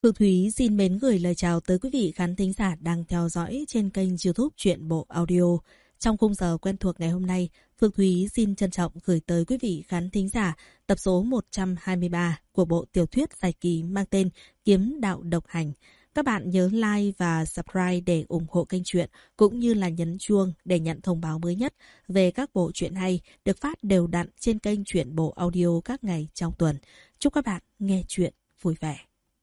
Phương Thúy xin mến gửi lời chào tới quý vị khán thính giả đang theo dõi trên kênh YouTube Truyện Bộ Audio. Trong khung giờ quen thuộc ngày hôm nay, Phương Thúy xin trân trọng gửi tới quý vị khán thính giả tập số 123 của bộ tiểu thuyết dài kỳ mang tên Kiếm Đạo Độc Hành. Các bạn nhớ like và subscribe để ủng hộ kênh truyện, cũng như là nhấn chuông để nhận thông báo mới nhất về các bộ truyện hay được phát đều đặn trên kênh Truyện Bộ Audio các ngày trong tuần. Chúc các bạn nghe truyện vui vẻ.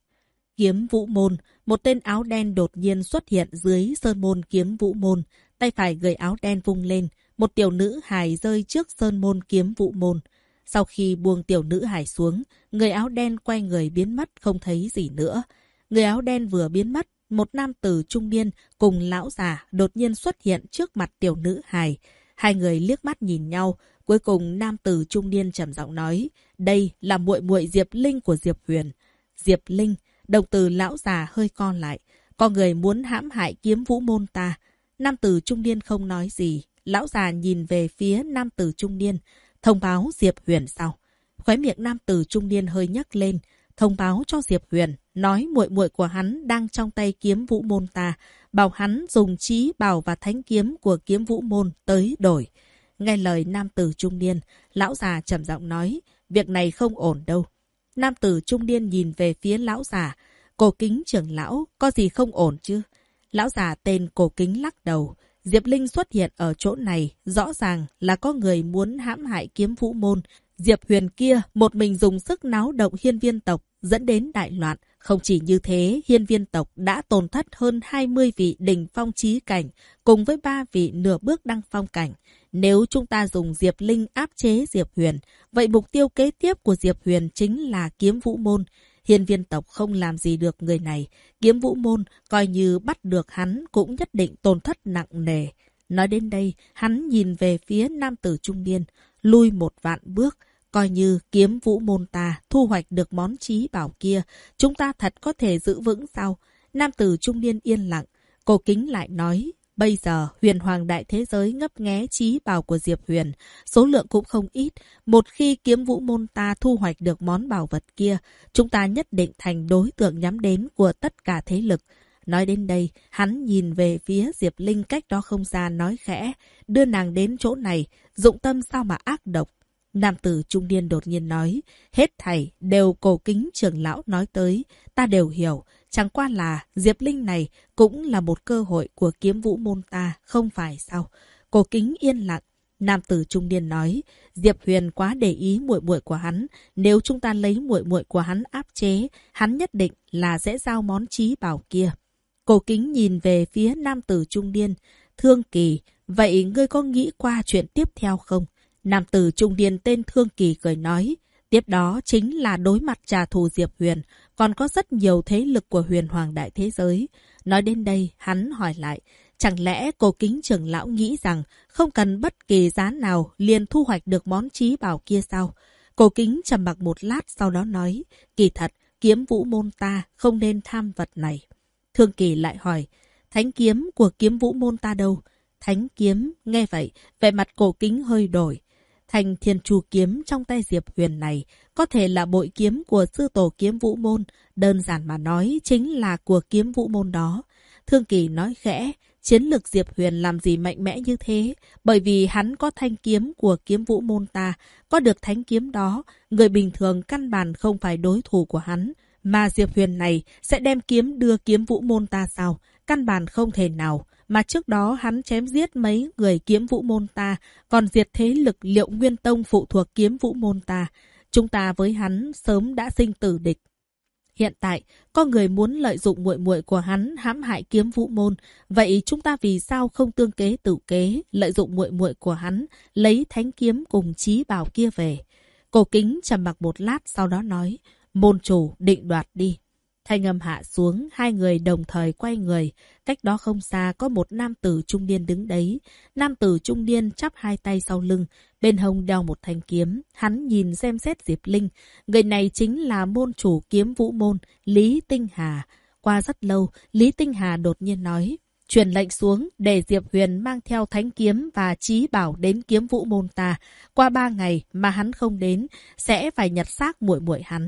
Kiếm Vũ Môn, một tên áo đen đột nhiên xuất hiện dưới sơn môn Kiếm Vũ Môn, tay phải gầy áo đen vung lên, một tiểu nữ hài rơi trước sơn môn Kiếm Vũ Môn. Sau khi buông tiểu nữ hài xuống, người áo đen quay người biến mất không thấy gì nữa. Người áo đen vừa biến mất, một nam tử trung niên cùng lão già đột nhiên xuất hiện trước mặt tiểu nữ hài. Hai người liếc mắt nhìn nhau, cuối cùng nam tử trung niên trầm giọng nói, đây là muội muội Diệp Linh của Diệp Huyền. Diệp Linh, đồng tử lão già hơi co lại, có người muốn hãm hại Kiếm Vũ Môn ta. Nam tử trung niên không nói gì, lão già nhìn về phía nam tử trung niên, thông báo Diệp Huyền sao? Khóe miệng nam tử trung niên hơi nhấc lên, thông báo cho Diệp Huyền, nói muội muội của hắn đang trong tay Kiếm Vũ Môn ta, bảo hắn dùng chí bảo và thánh kiếm của Kiếm Vũ Môn tới đổi. Nghe lời nam tử trung niên, lão già trầm giọng nói, việc này không ổn đâu. Nam tử trung niên nhìn về phía lão già, Cổ Kính trưởng lão, có gì không ổn chứ? Lão già tên Cổ Kính lắc đầu, Diệp Linh xuất hiện ở chỗ này, rõ ràng là có người muốn hãm hại Kiếm Vũ Môn. Diệp Huyền kia một mình dùng sức náo động Hiên Viên tộc, dẫn đến đại loạn. Không chỉ như thế, Hiên Viên tộc đã tổn thất hơn 20 vị đỉnh phong chí cảnh, cùng với 3 vị nửa bước đăng phong cảnh. Nếu chúng ta dùng Diệp Linh áp chế Diệp Huyền, vậy mục tiêu kế tiếp của Diệp Huyền chính là Kiếm Vũ Môn. Hiên Viên tộc không làm gì được người này, Kiếm Vũ Môn coi như bắt được hắn cũng nhất định tổn thất nặng nề. Nói đến đây, hắn nhìn về phía nam tử trung niên, lui một vạn bước, coi như Kiếm Vũ Môn ta thu hoạch được món chí bảo kia, chúng ta thật có thể giữ vững sao? Nam tử trung niên yên lặng, Cổ Kính lại nói, bây giờ Huyền Hoàng đại thế giới ngấp nghé chí bảo của Diệp Huyền, số lượng cũng không ít. Một khi Kiếm Vũ Môn ta thu hoạch được món bảo vật kia, chúng ta nhất định thành đối tượng nhắm đến của tất cả thế lực. Nói đến đây, hắn nhìn về phía Diệp Linh cách đó không xa nói khẽ, đưa nàng đến chỗ này, dụng tâm sao mà ác độc. Nam tử trung niên đột nhiên nói, hết thảy đều Cổ Kính trưởng lão nói tới, ta đều hiểu, chẳng qua là Diệp Linh này cũng là một cơ hội của Kiếm Vũ Môn ta, không phải sao? Cổ Kính yên lặng, nam tử trung niên nói, Diệp Huyền quá để ý muội muội của hắn, nếu chúng ta lấy muội muội của hắn áp chế, hắn nhất định là sẽ giao món chí bảo kia. Cổ Kính nhìn về phía nam tử trung niên, Thương Kỳ, vậy ngươi có nghĩ qua chuyện tiếp theo không? Nam tử trung niên tên Thương Kỳ cười nói, tiếp đó chính là đối mặt trả thù Diệp Huyền, còn có rất nhiều thế lực của Huyền Hoàng đại thế giới. Nói đến đây, hắn hỏi lại, chẳng lẽ Cổ Kính trưởng lão nghĩ rằng không cần bất kỳ giá nào liền thu hoạch được món chí bảo kia sao? Cổ Kính trầm mặc một lát sau đó nói, kỳ thật, Kiếm Vũ Môn ta không nên tham vật này. Thương Kỳ lại hỏi, thánh kiếm của Kiếm Vũ Môn ta đâu? Thánh kiếm, nghe vậy, vẻ mặt Cổ Kính hơi đổi. Thanh Thiên Chu kiếm trong tay Diệp Huyền này có thể là bội kiếm của sư tổ Kiếm Vũ Môn, đơn giản mà nói chính là của Kiếm Vũ Môn đó. Thương Kỳ nói khẽ, chiến lược Diệp Huyền làm gì mạnh mẽ như thế, bởi vì hắn có thanh kiếm của Kiếm Vũ Môn ta, có được thánh kiếm đó, người bình thường căn bản không phải đối thủ của hắn, mà Diệp Huyền này sẽ đem kiếm đưa Kiếm Vũ Môn ta sao? Căn bản không thể nào. Mà trước đó hắn chém giết mấy người Kiếm Vũ Môn ta, còn diệt thế lực Liệu Nguyên Tông phụ thuộc Kiếm Vũ Môn ta. Chúng ta với hắn sớm đã sinh tử địch. Hiện tại, có người muốn lợi dụng muội muội của hắn hãm hại Kiếm Vũ Môn, vậy chúng ta vì sao không tương kế tự kế, lợi dụng muội muội của hắn, lấy thánh kiếm cùng chí bảo kia về? Cổ Kính trầm mặc một lát sau đó nói, môn chủ định đoạt đi. Thanh âm hạ xuống, hai người đồng thời quay người. Cách đó không xa có một nam tử trung niên đứng đấy. Nam tử trung niên chắp hai tay sau lưng, bên hông đeo một thanh kiếm. Hắn nhìn xem xét Diệp Linh. Người này chính là môn chủ Kiếm Vũ Môn, Lý Tinh Hà. Qua rất lâu, Lý Tinh Hà đột nhiên nói, truyền lệnh xuống để Diệp Huyền mang theo thánh kiếm và chí bảo đến Kiếm Vũ Môn ta. Qua 3 ngày mà hắn không đến, sẽ phải nhặt xác muội muội hắn.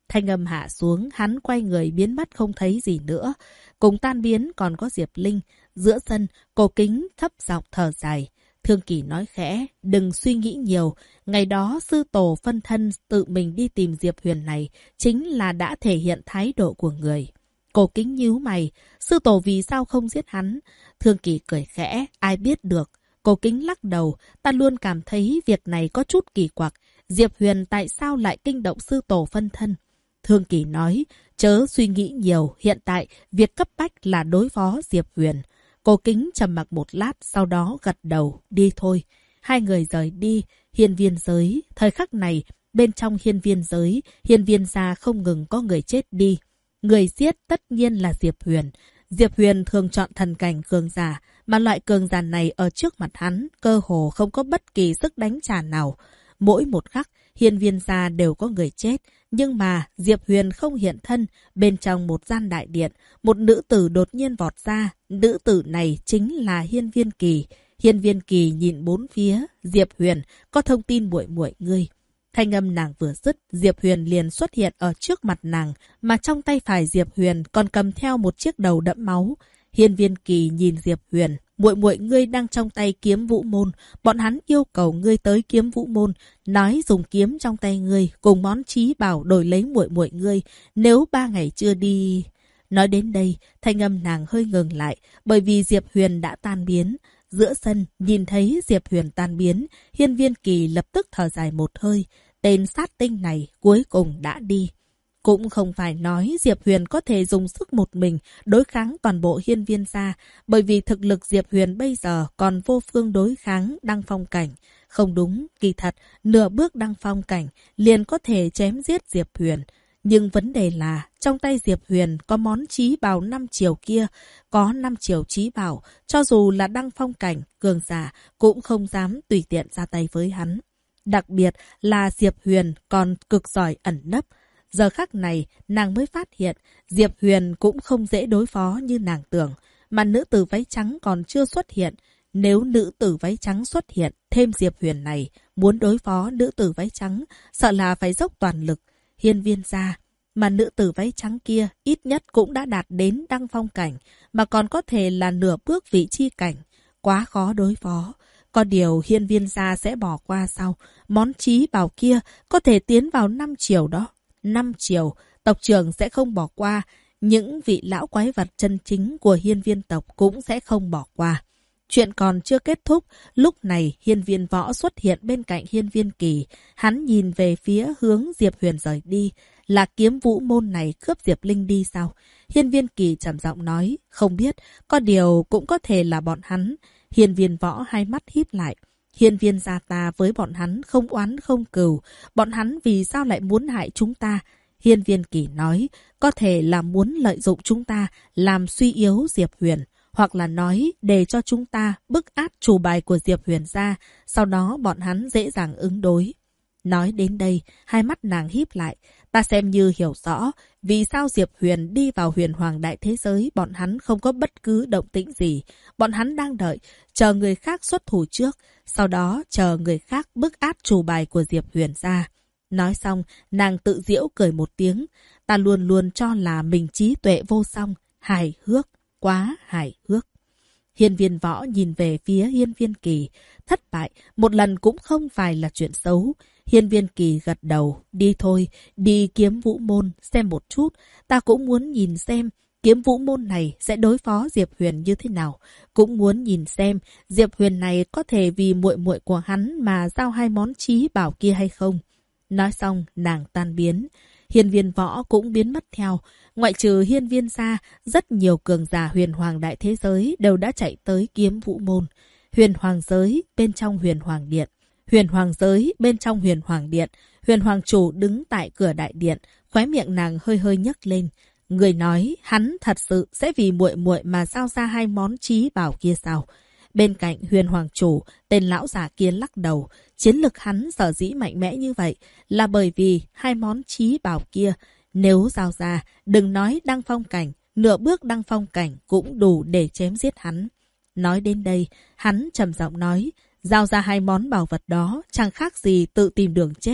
Thanh âm hạ xuống, hắn quay người biến mất không thấy gì nữa. Cùng tan biến còn có Diệp Linh. Giữa sân, Cổ Kính thấp giọng thở dài. Thương Kỳ nói khẽ, đừng suy nghĩ nhiều. Ngày đó sư tổ phân thân tự mình đi tìm Diệp Huyền này, chính là đã thể hiện thái độ của người. Cổ Kính nhíu mày, sư tổ vì sao không giết hắn? Thương Kỳ cười khẽ, ai biết được. Cổ Kính lắc đầu, ta luôn cảm thấy việc này có chút kỳ quặc. Diệp Huyền tại sao lại kinh động sư tổ phân thân? Thương Kỳ nói, chớ suy nghĩ nhiều, hiện tại việc cấp bách là đối phó Diệp Huyền. Cổ Kính trầm mặc một lát, sau đó gật đầu, đi thôi. Hai người rời đi, hiên viên giới. Thời khắc này, bên trong hiên viên giới, hiên viên gia không ngừng có người chết đi. Người giết tất nhiên là Diệp Huyền. Diệp Huyền thường chọn thần cảnh cường giả, mà loại cường giả này ở trước mặt hắn, cơ hồ không có bất kỳ sức đánh trả nào. Mỗi một khắc, hiên viên gia đều có người chết. Nhưng mà Diệp Huyền không hiện thân. Bên trong một gian đại điện, một nữ tử đột nhiên vọt ra. Nữ tử này chính là Hiên Viên Kỳ. Hiên Viên Kỳ nhìn bốn phía. Diệp Huyền, có thông tin muội muội ngươi. Thanh âm nàng vừa dứt, Diệp Huyền liền xuất hiện ở trước mặt nàng, mà trong tay phải Diệp Huyền còn cầm theo một chiếc đầu đẫm máu. Hiên Viên Kỳ nhìn Diệp Huyền, muội muội ngươi đang trong tay Kiếm Vũ Môn, bọn hắn yêu cầu ngươi tới Kiếm Vũ Môn, nói dùng kiếm trong tay ngươi cùng món chí bảo đổi lấy muội muội ngươi, nếu 3 ngày chưa đi. Nói đến đây, thanh âm nàng hơi ngừng lại, bởi vì Diệp Huyền đã tan biến. Giữa sân, nhìn thấy Diệp Huyền tan biến, Hiên Viên Kỳ lập tức thở dài một hơi. Tên sát tinh này cuối cùng đã đi. Cũng không phải nói Diệp Huyền có thể dùng sức một mình đối kháng toàn bộ hiên viên gia, bởi vì thực lực Diệp Huyền bây giờ còn vô phương đối kháng đăng phong cảnh. Không đúng, kỳ thật, nửa bước đăng phong cảnh liền có thể chém giết Diệp Huyền. Nhưng vấn đề là, trong tay Diệp Huyền có món chí bảo 5 chiều kia, có 5 chiều chí bảo, cho dù là đăng phong cảnh, cường giả cũng không dám tùy tiện ra tay với hắn. Đặc biệt là Diệp Huyền còn cực giỏi ẩn nấp. Giờ khắc này, nàng mới phát hiện Diệp Huyền cũng không dễ đối phó như nàng tưởng, mà nữ tử váy trắng còn chưa xuất hiện. Nếu nữ tử váy trắng xuất hiện, thêm Diệp Huyền này, muốn đối phó nữ tử váy trắng, sợ là phải dốc toàn lực. Hiên viên gia, mà nữ tử váy trắng kia ít nhất cũng đã đạt đến đăng phong cảnh, mà còn có thể là nửa bước vị chi cảnh. Quá khó đối phó. Có điều hiên viên gia sẽ bỏ qua sau. Món chí bảo kia có thể tiến vào 5 chiều đó. 5 chiều, tộc trưởng sẽ không bỏ qua. Những vị lão quái vật chân chính của hiên viên tộc cũng sẽ không bỏ qua. Chuyện còn chưa kết thúc, lúc này hiên viên võ xuất hiện bên cạnh hiên viên kỳ. Hắn nhìn về phía hướng Diệp Huyền rời đi. Là Kiếm Vũ Môn này cướp Diệp Linh đi sao? Hiên viên kỳ trầm giọng nói, không biết, có điều cũng có thể là bọn hắn. Hiên viên võ hai mắt híp lại. Hiên viên gia ta với bọn hắn không oán không cừu. Bọn hắn vì sao lại muốn hại chúng ta? Hiên viên kỳ nói, có thể là muốn lợi dụng chúng ta, làm suy yếu Diệp Huyền. Hoặc là nói để cho chúng ta bức át chủ bài của Diệp Huyền ra, sau đó bọn hắn dễ dàng ứng đối. Nói đến đây, hai mắt nàng híp lại. Ta xem như hiểu rõ vì sao Diệp Huyền đi vào huyền hoàng đại thế giới, bọn hắn không có bất cứ động tĩnh gì. Bọn hắn đang đợi, chờ người khác xuất thủ trước, sau đó chờ người khác bức át chủ bài của Diệp Huyền ra. Nói xong, nàng tự giễu cười một tiếng. Ta luôn luôn cho là mình trí tuệ vô song, hài hước, quá hài hước. Hiên viên võ nhìn về phía hiên viên kỳ. Thất bại, một lần cũng không phải là chuyện xấu. Hiên viên kỳ gật đầu, đi thôi, đi Kiếm Vũ Môn, xem một chút. Ta cũng muốn nhìn xem Kiếm Vũ Môn này sẽ đối phó Diệp Huyền như thế nào. Cũng muốn nhìn xem Diệp Huyền này có thể vì muội muội của hắn mà giao 2 món chí bảo kia hay không. Nói xong, nàng tan biến. Hiên viên võ cũng biến mất theo. Ngoại trừ hiên viên gia, rất nhiều cường giả huyền hoàng đại thế giới đều đã chạy tới Kiếm Vũ Môn. Huyền hoàng giới bên trong huyền hoàng điện. Huyền hoàng giới bên trong huyền hoàng điện. Huyền hoàng chủ đứng tại cửa đại điện, khóe miệng nàng hơi hơi nhấc lên. Người nói hắn thật sự sẽ vì muội muội mà giao ra 2 món chí bảo kia sao? Bên cạnh huyền hoàng chủ, tên lão giả kia lắc đầu. Chiến lực hắn sở dĩ mạnh mẽ như vậy là bởi vì 2 món chí bảo kia. Nếu giao ra, đừng nói đăng phong cảnh, nửa bước đăng phong cảnh cũng đủ để chém giết hắn. Nói đến đây, hắn trầm giọng nói, giao ra 2 món bảo vật đó chẳng khác gì tự tìm đường chết.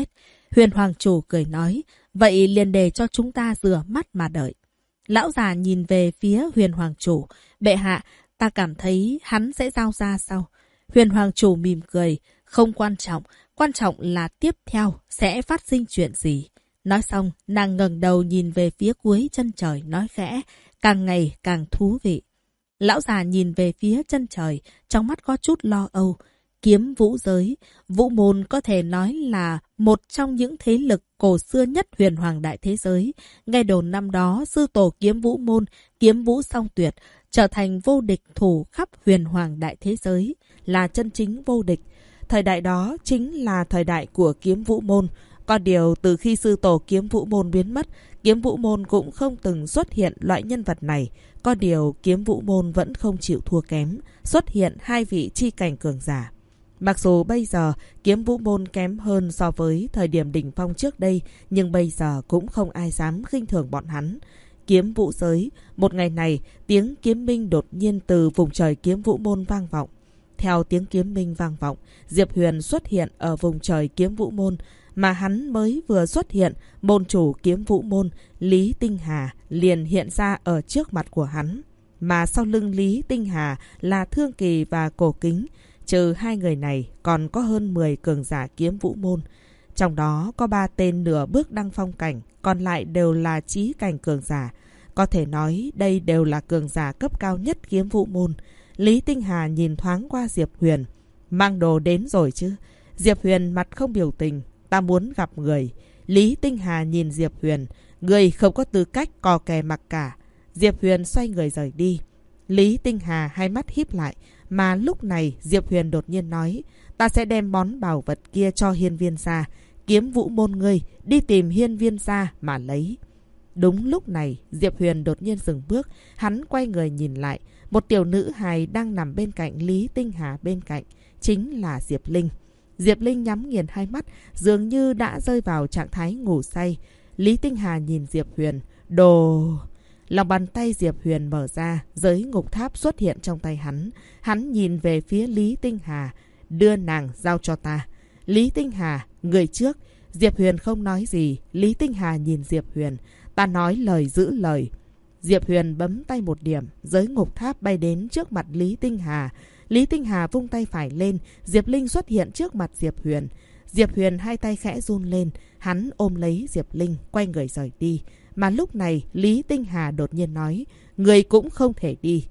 Huyền Hoàng chủ cười nói, vậy liền để cho chúng ta rửa mắt mà đợi. Lão già nhìn về phía Huyền Hoàng chủ, bệ hạ, ta cảm thấy hắn sẽ giao ra sau. Huyền Hoàng chủ mỉm cười, không quan trọng là tiếp theo sẽ phát sinh chuyện gì. Nói xong, nàng ngẩng đầu nhìn về phía cuối chân trời nói khẽ, càng ngày càng thú vị. Lão già nhìn về phía chân trời, trong mắt có chút lo âu. Kiếm vũ giới, vũ môn có thể nói là một trong những thế lực cổ xưa nhất huyền hoàng đại thế giới. Nghe đồn năm đó, sư tổ kiếm vũ môn, kiếm vũ song tuyệt, trở thành vô địch thủ khắp huyền hoàng đại thế giới, là chân chính vô địch. Thời đại đó chính là thời đại của kiếm vũ môn. Có điều từ khi sư tổ kiếm vũ môn biến mất, kiếm vũ môn cũng không từng xuất hiện loại nhân vật này. Có điều kiếm vũ môn vẫn không chịu thua kém, xuất hiện 2 vị chi cảnh cường giả. Mặc dù bây giờ kiếm vũ môn kém hơn so với thời điểm đỉnh phong trước đây, nhưng bây giờ cũng không ai dám khinh thường bọn hắn. Kiếm vũ giới, một ngày này, tiếng kiếm minh đột nhiên từ vùng trời kiếm vũ môn vang vọng. Theo tiếng kiếm minh vang vọng, Diệp Huyền xuất hiện ở vùng trời kiếm vũ môn, mà hắn mới vừa xuất hiện, môn chủ kiếm vũ môn, Lý Tinh Hà, liền hiện ra ở trước mặt của hắn. Mà sau lưng Lý Tinh Hà là Thương Kỳ và Cổ Kính. Trừ 2 người này, còn có hơn 10 cường giả kiếm vũ môn. Trong đó có 3 tên nửa bước đăng phong cảnh, còn lại đều là chí cảnh cường giả. Có thể nói đây đều là cường giả cấp cao nhất kiếm vũ môn. Lý Tinh Hà nhìn thoáng qua Diệp Huyền. Mang đồ đến rồi chứ? Diệp Huyền mặt không biểu tình. Ta muốn gặp người. Lý Tinh Hà nhìn Diệp Huyền. Người không có tư cách cò kè mặc cả. Diệp Huyền xoay người rời đi. Lý Tinh Hà hai mắt híp lại. Mà lúc này Diệp Huyền đột nhiên nói, ta sẽ đem món bảo vật kia cho Hiên Viên gia. Kiếm vũ môn ngươi đi tìm Hiên Viên gia mà lấy. Đúng lúc này Diệp Huyền đột nhiên dừng bước. Hắn quay người nhìn lại. Một tiểu nữ hài đang nằm bên cạnh Lý Tinh Hà bên cạnh. Chính là Diệp Linh. Diệp Linh nhắm nghiền hai mắt, dường như đã rơi vào trạng thái ngủ say. Lý Tinh Hà nhìn Diệp Huyền. Đồ... Lòng bàn tay Diệp Huyền mở ra, giới ngục tháp xuất hiện trong tay hắn. Hắn nhìn về phía Lý Tinh Hà. Đưa nàng giao cho ta. Lý Tinh Hà, người trước. Diệp Huyền không nói gì. Lý Tinh Hà nhìn Diệp Huyền. Ta nói lời giữ lời. Diệp Huyền bấm tay một điểm. Giới ngục tháp bay đến trước mặt Lý Tinh Hà. Lý Tinh Hà vung tay phải lên. Diệp Linh xuất hiện trước mặt Diệp Huyền. Diệp Huyền hai tay khẽ run lên. Hắn ôm lấy Diệp Linh, quay người rời đi. Mà lúc này Lý Tinh Hà đột nhiên nói, người cũng không thể đi.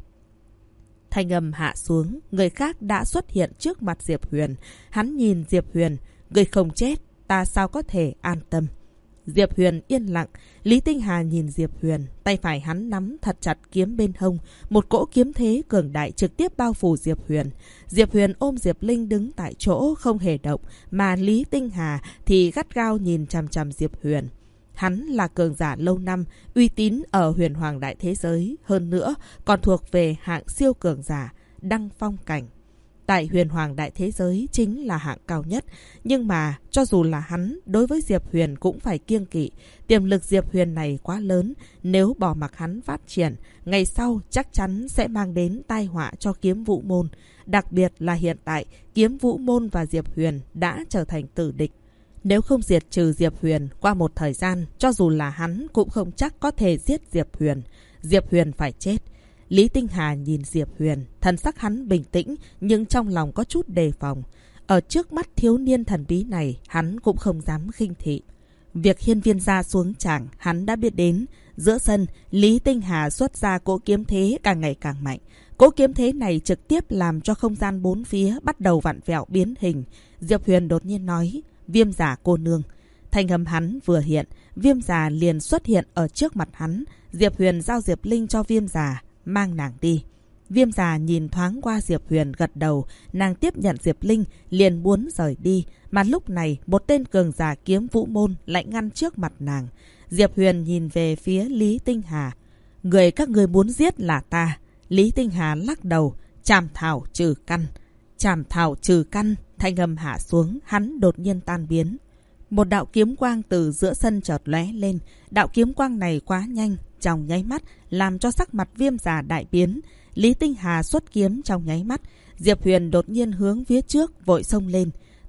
Thanh âm hạ xuống, người khác đã xuất hiện trước mặt Diệp Huyền. Hắn nhìn Diệp Huyền, người không chết, ta sao có thể an tâm. Diệp Huyền yên lặng. Lý Tinh Hà nhìn Diệp Huyền, tay phải hắn nắm thật chặt kiếm bên hông. Một cỗ kiếm thế cường đại trực tiếp bao phủ Diệp Huyền. Diệp Huyền ôm Diệp Linh đứng tại chỗ không hề động, mà Lý Tinh Hà thì gắt gao nhìn chằm chằm Diệp Huyền. Hắn là cường giả lâu năm, uy tín ở huyền hoàng đại thế giới, hơn nữa còn thuộc về hạng siêu cường giả, đăng phong cảnh. Tại huyền hoàng đại thế giới chính là hạng cao nhất, nhưng mà cho dù là hắn, đối với Diệp Huyền cũng phải kiêng kỵ. Tiềm lực Diệp Huyền này quá lớn, nếu bỏ mặc hắn phát triển, ngày sau chắc chắn sẽ mang đến tai họa cho kiếm vũ môn. Đặc biệt là hiện tại, kiếm vũ môn và Diệp Huyền đã trở thành tử địch. Nếu không diệt trừ Diệp Huyền, qua một thời gian, cho dù là hắn cũng không chắc có thể giết Diệp Huyền. Diệp Huyền phải chết. Lý Tinh Hà nhìn Diệp Huyền, thần sắc hắn bình tĩnh nhưng trong lòng có chút đề phòng. Ở trước mắt thiếu niên thần bí này, hắn cũng không dám khinh thị. Việc Hiên Viên gia xuống tràng, hắn đã biết đến. Giữa sân, Lý Tinh Hà xuất ra cỗ kiếm thế càng ngày càng mạnh. Cỗ kiếm thế này trực tiếp làm cho không gian bốn phía bắt đầu vặn vẹo biến hình. Diệp Huyền đột nhiên nói, Viêm Giả cô nương. Thanh âm hắn vừa hiện, Viêm Giả liền xuất hiện ở trước mặt hắn. Diệp Huyền giao Diệp Linh cho Viêm Giả, mang nàng đi. Viêm Giả nhìn thoáng qua Diệp Huyền gật đầu, nàng tiếp nhận Diệp Linh, liền muốn rời đi. Mà lúc này, một tên cường giả kiếm vũ môn lại ngăn trước mặt nàng. Diệp Huyền nhìn về phía Lý Tinh Hà. Người các ngươi muốn giết là ta. Lý Tinh Hà lắc đầu, chảm thảo trừ căn. Chảm thảo trừ căn, thanh âm hạ xuống, hắn đột nhiên tan biến. Một đạo kiếm quang từ giữa sân chợt lóe lên. Đạo kiếm quang này quá nhanh, trong nháy mắt làm cho sắc mặt Viêm Giả đại biến. Lý Tinh Hà xuất kiếm trong nháy mắt. Diệp Huyền đột nhiên hướng phía trước vội xông lên.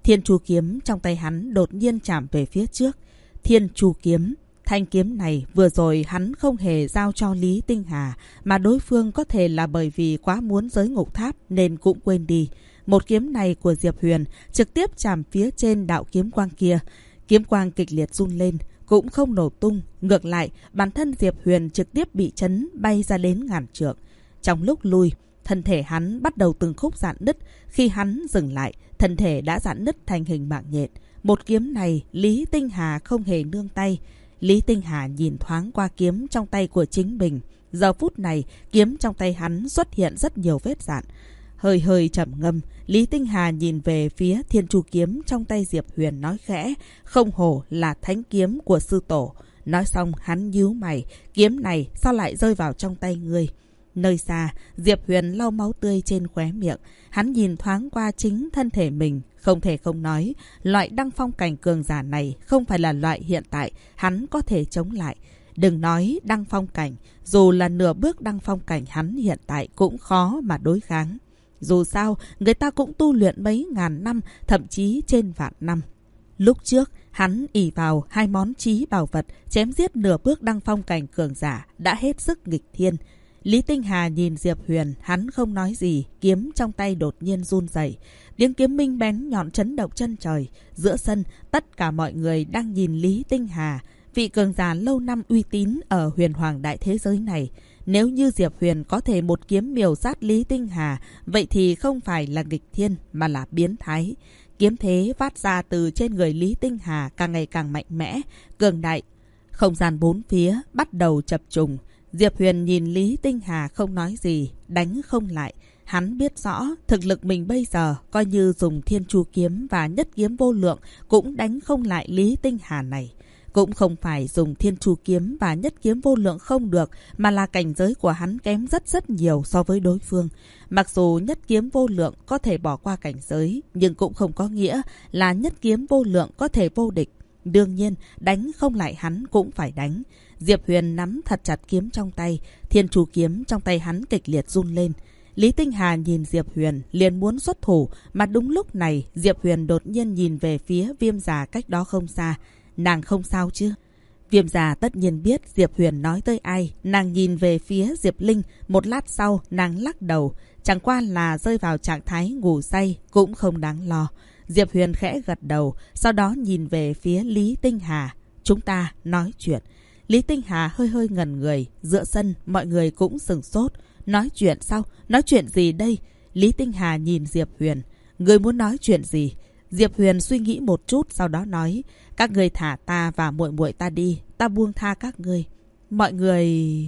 Thiên Chu kiếm trong tay hắn đột nhiên chạm về phía trước. Thiên Chu kiếm, thanh kiếm này vừa rồi hắn không hề giao cho Lý Tinh Hà, mà đối phương có thể là bởi vì quá muốn giới ngục tháp nên cũng quên đi. Một kiếm này của Diệp Huyền trực tiếp chạm phía trên đạo kiếm quang kia. Kiếm quang kịch liệt run lên, cũng không nổ tung. Ngược lại, bản thân Diệp Huyền trực tiếp bị chấn bay ra đến ngàn trượng. Trong lúc lui, thân thể hắn bắt đầu từng khúc rạn nứt. Khi hắn dừng lại, thân thể đã rạn nứt thành hình mạng nhện. Một kiếm này, Lý Tinh Hà không hề nương tay. Lý Tinh Hà nhìn thoáng qua kiếm trong tay của chính mình. Giờ phút này, kiếm trong tay hắn xuất hiện rất nhiều vết rạn. Hơi hơi trầm ngâm, Lý Tinh Hà nhìn về phía Thiên Chu kiếm trong tay Diệp Huyền nói khẽ, không hổ là thánh kiếm của sư tổ. Nói xong hắn nhíu mày, kiếm này sao lại rơi vào trong tay ngươi? Nơi xa, Diệp Huyền lau máu tươi trên khóe miệng. Hắn nhìn thoáng qua chính thân thể mình, không thể không nói, loại đăng phong cảnh cường giả này không phải là loại hiện tại hắn có thể chống lại. Đừng nói đăng phong cảnh, dù là nửa bước đăng phong cảnh hắn hiện tại cũng khó mà đối kháng. Dù sao, người ta cũng tu luyện mấy ngàn năm, thậm chí trên vạn năm. Lúc trước, hắn ỷ vào 2 món chí bảo vật, chém giết nửa bước đăng phong cảnh cường giả, đã hết sức nghịch thiên. Lý Tinh Hà nhìn Diệp Huyền, hắn không nói gì, kiếm trong tay đột nhiên run rẩy. Tiếng kiếm minh bén nhọn chấn động chân trời. Giữa sân, tất cả mọi người đang nhìn Lý Tinh Hà, vị cường giả lâu năm uy tín ở huyền hoàng đại thế giới này. Nếu như Diệp Huyền có thể một kiếm miểu sát Lý Tinh Hà, vậy thì không phải là nghịch thiên mà là biến thái. Kiếm thế phát ra từ trên người Lý Tinh Hà càng ngày càng mạnh mẽ, cường đại. Không gian bốn phía bắt đầu chập trùng. Diệp Huyền nhìn Lý Tinh Hà không nói gì, đánh không lại. Hắn biết rõ thực lực mình bây giờ coi như dùng Thiên Chu kiếm và Nhất kiếm vô lượng cũng đánh không lại Lý Tinh Hà này. Cũng không phải dùng Thiên Chu kiếm và Nhất kiếm vô lượng không được, mà là cảnh giới của hắn kém rất nhiều so với đối phương. Mặc dù Nhất kiếm vô lượng có thể bỏ qua cảnh giới, nhưng cũng không có nghĩa là Nhất kiếm vô lượng có thể vô địch. Đương nhiên, đánh không lại hắn cũng phải đánh. Diệp Huyền nắm thật chặt kiếm trong tay, Thiên Chu kiếm trong tay hắn kịch liệt run lên. Lý Tinh Hà nhìn Diệp Huyền liền muốn xuất thủ, mà đúng lúc này Diệp Huyền đột nhiên nhìn về phía Viêm Già cách đó không xa. Nàng không sao chứ? Viêm Già tất nhiên biết Diệp Huyền nói tới ai. Nàng nhìn về phía Diệp Linh, một lát sau nàng lắc đầu. Chẳng qua là rơi vào trạng thái ngủ say, cũng không đáng lo. Diệp Huyền khẽ gật đầu, sau đó nhìn về phía Lý Tinh Hà. Chúng ta nói chuyện. Lý Tinh Hà hơi hơi ngẩn người. Giữa sân mọi người cũng sửng sốt. Nói chuyện sao? Nói chuyện gì đây? Lý Tinh Hà nhìn Diệp Huyền. Người muốn nói chuyện gì? Diệp Huyền suy nghĩ một chút, sau đó nói, các người thả ta và muội muội ta đi, ta buông tha các ngươi. Mọi người...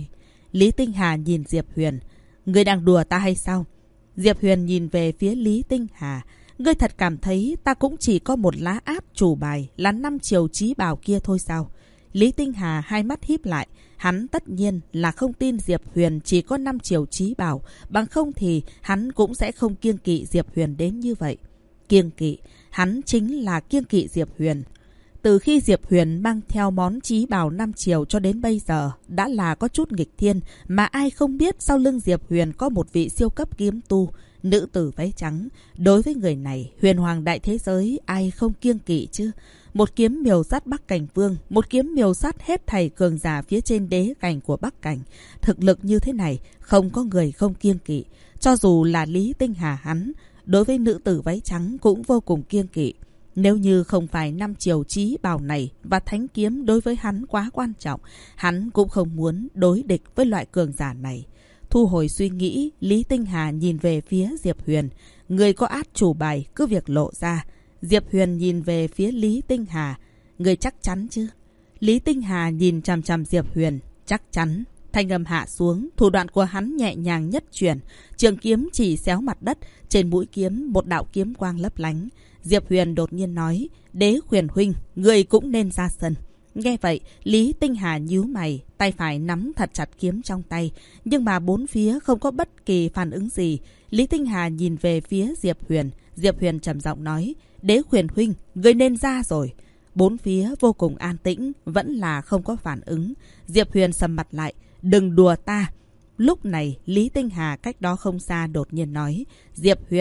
Lý Tinh Hà nhìn Diệp Huyền. Ngươi đang đùa ta hay sao? Diệp Huyền nhìn về phía Lý Tinh Hà. Ngươi thật cảm thấy ta cũng chỉ có một lá áp chủ bài là 5 triều chí bảo kia thôi sao? Lý Tinh Hà hai mắt híp lại. Hắn tất nhiên là không tin Diệp Huyền chỉ có 5 triều chí bảo, bằng không thì hắn cũng sẽ không kiêng kỵ Diệp Huyền đến như vậy. Kiêng kỵ, hắn chính là kiêng kỵ Diệp Huyền. Từ khi Diệp Huyền mang theo món chí bảo 5 triều cho đến bây giờ, đã là có chút nghịch thiên, mà ai không biết sau lưng Diệp Huyền có một vị siêu cấp kiếm tu, nữ tử váy trắng. Đối với người này, huyền hoàng đại thế giới ai không kiêng kỵ chứ? Một kiếm miểu sát Bắc Cảnh Vương, một kiếm miểu sát hết thảy cường giả phía trên đế cảnh của Bắc Cảnh. Thực lực như thế này, không có người không kiêng kỵ. Cho dù là Lý Tinh Hà hắn, đối với nữ tử váy trắng cũng vô cùng kiêng kỵ. Nếu như không phải 5 triều chí bảo này và thánh kiếm đối với hắn quá quan trọng, hắn cũng không muốn đối địch với loại cường giả này. Thu hồi suy nghĩ, Lý Tinh Hà nhìn về phía Diệp Huyền. Người có át chủ bài cứ việc lộ ra. Diệp Huyền nhìn về phía Lý Tinh Hà. Người chắc chắn chứ? Lý Tinh Hà nhìn chằm chằm Diệp Huyền. Chắc chắn. Thanh âm hạ xuống, thủ đoạn của hắn nhẹ nhàng nhất chuyển. Trường kiếm chỉ xéo mặt đất, trên mũi kiếm một đạo kiếm quang lấp lánh. Diệp Huyền đột nhiên nói, Đế Huyền huynh, người cũng nên ra sân. Nghe vậy, Lý Tinh Hà nhíu mày, tay phải nắm thật chặt kiếm trong tay. Nhưng mà bốn phía không có bất kỳ phản ứng gì. Lý Tinh Hà nhìn về phía Diệp Huyền. Diệp Huyền trầm giọng nói, Đế Huyền huynh, người nên ra rồi. Bốn phía vô cùng an tĩnh, vẫn là không có phản ứng. Diệp Huyền sầm mặt lại, đừng đùa ta. Lúc này, Lý Tinh Hà cách đó không xa đột nhiên nói, Diệp Huyền,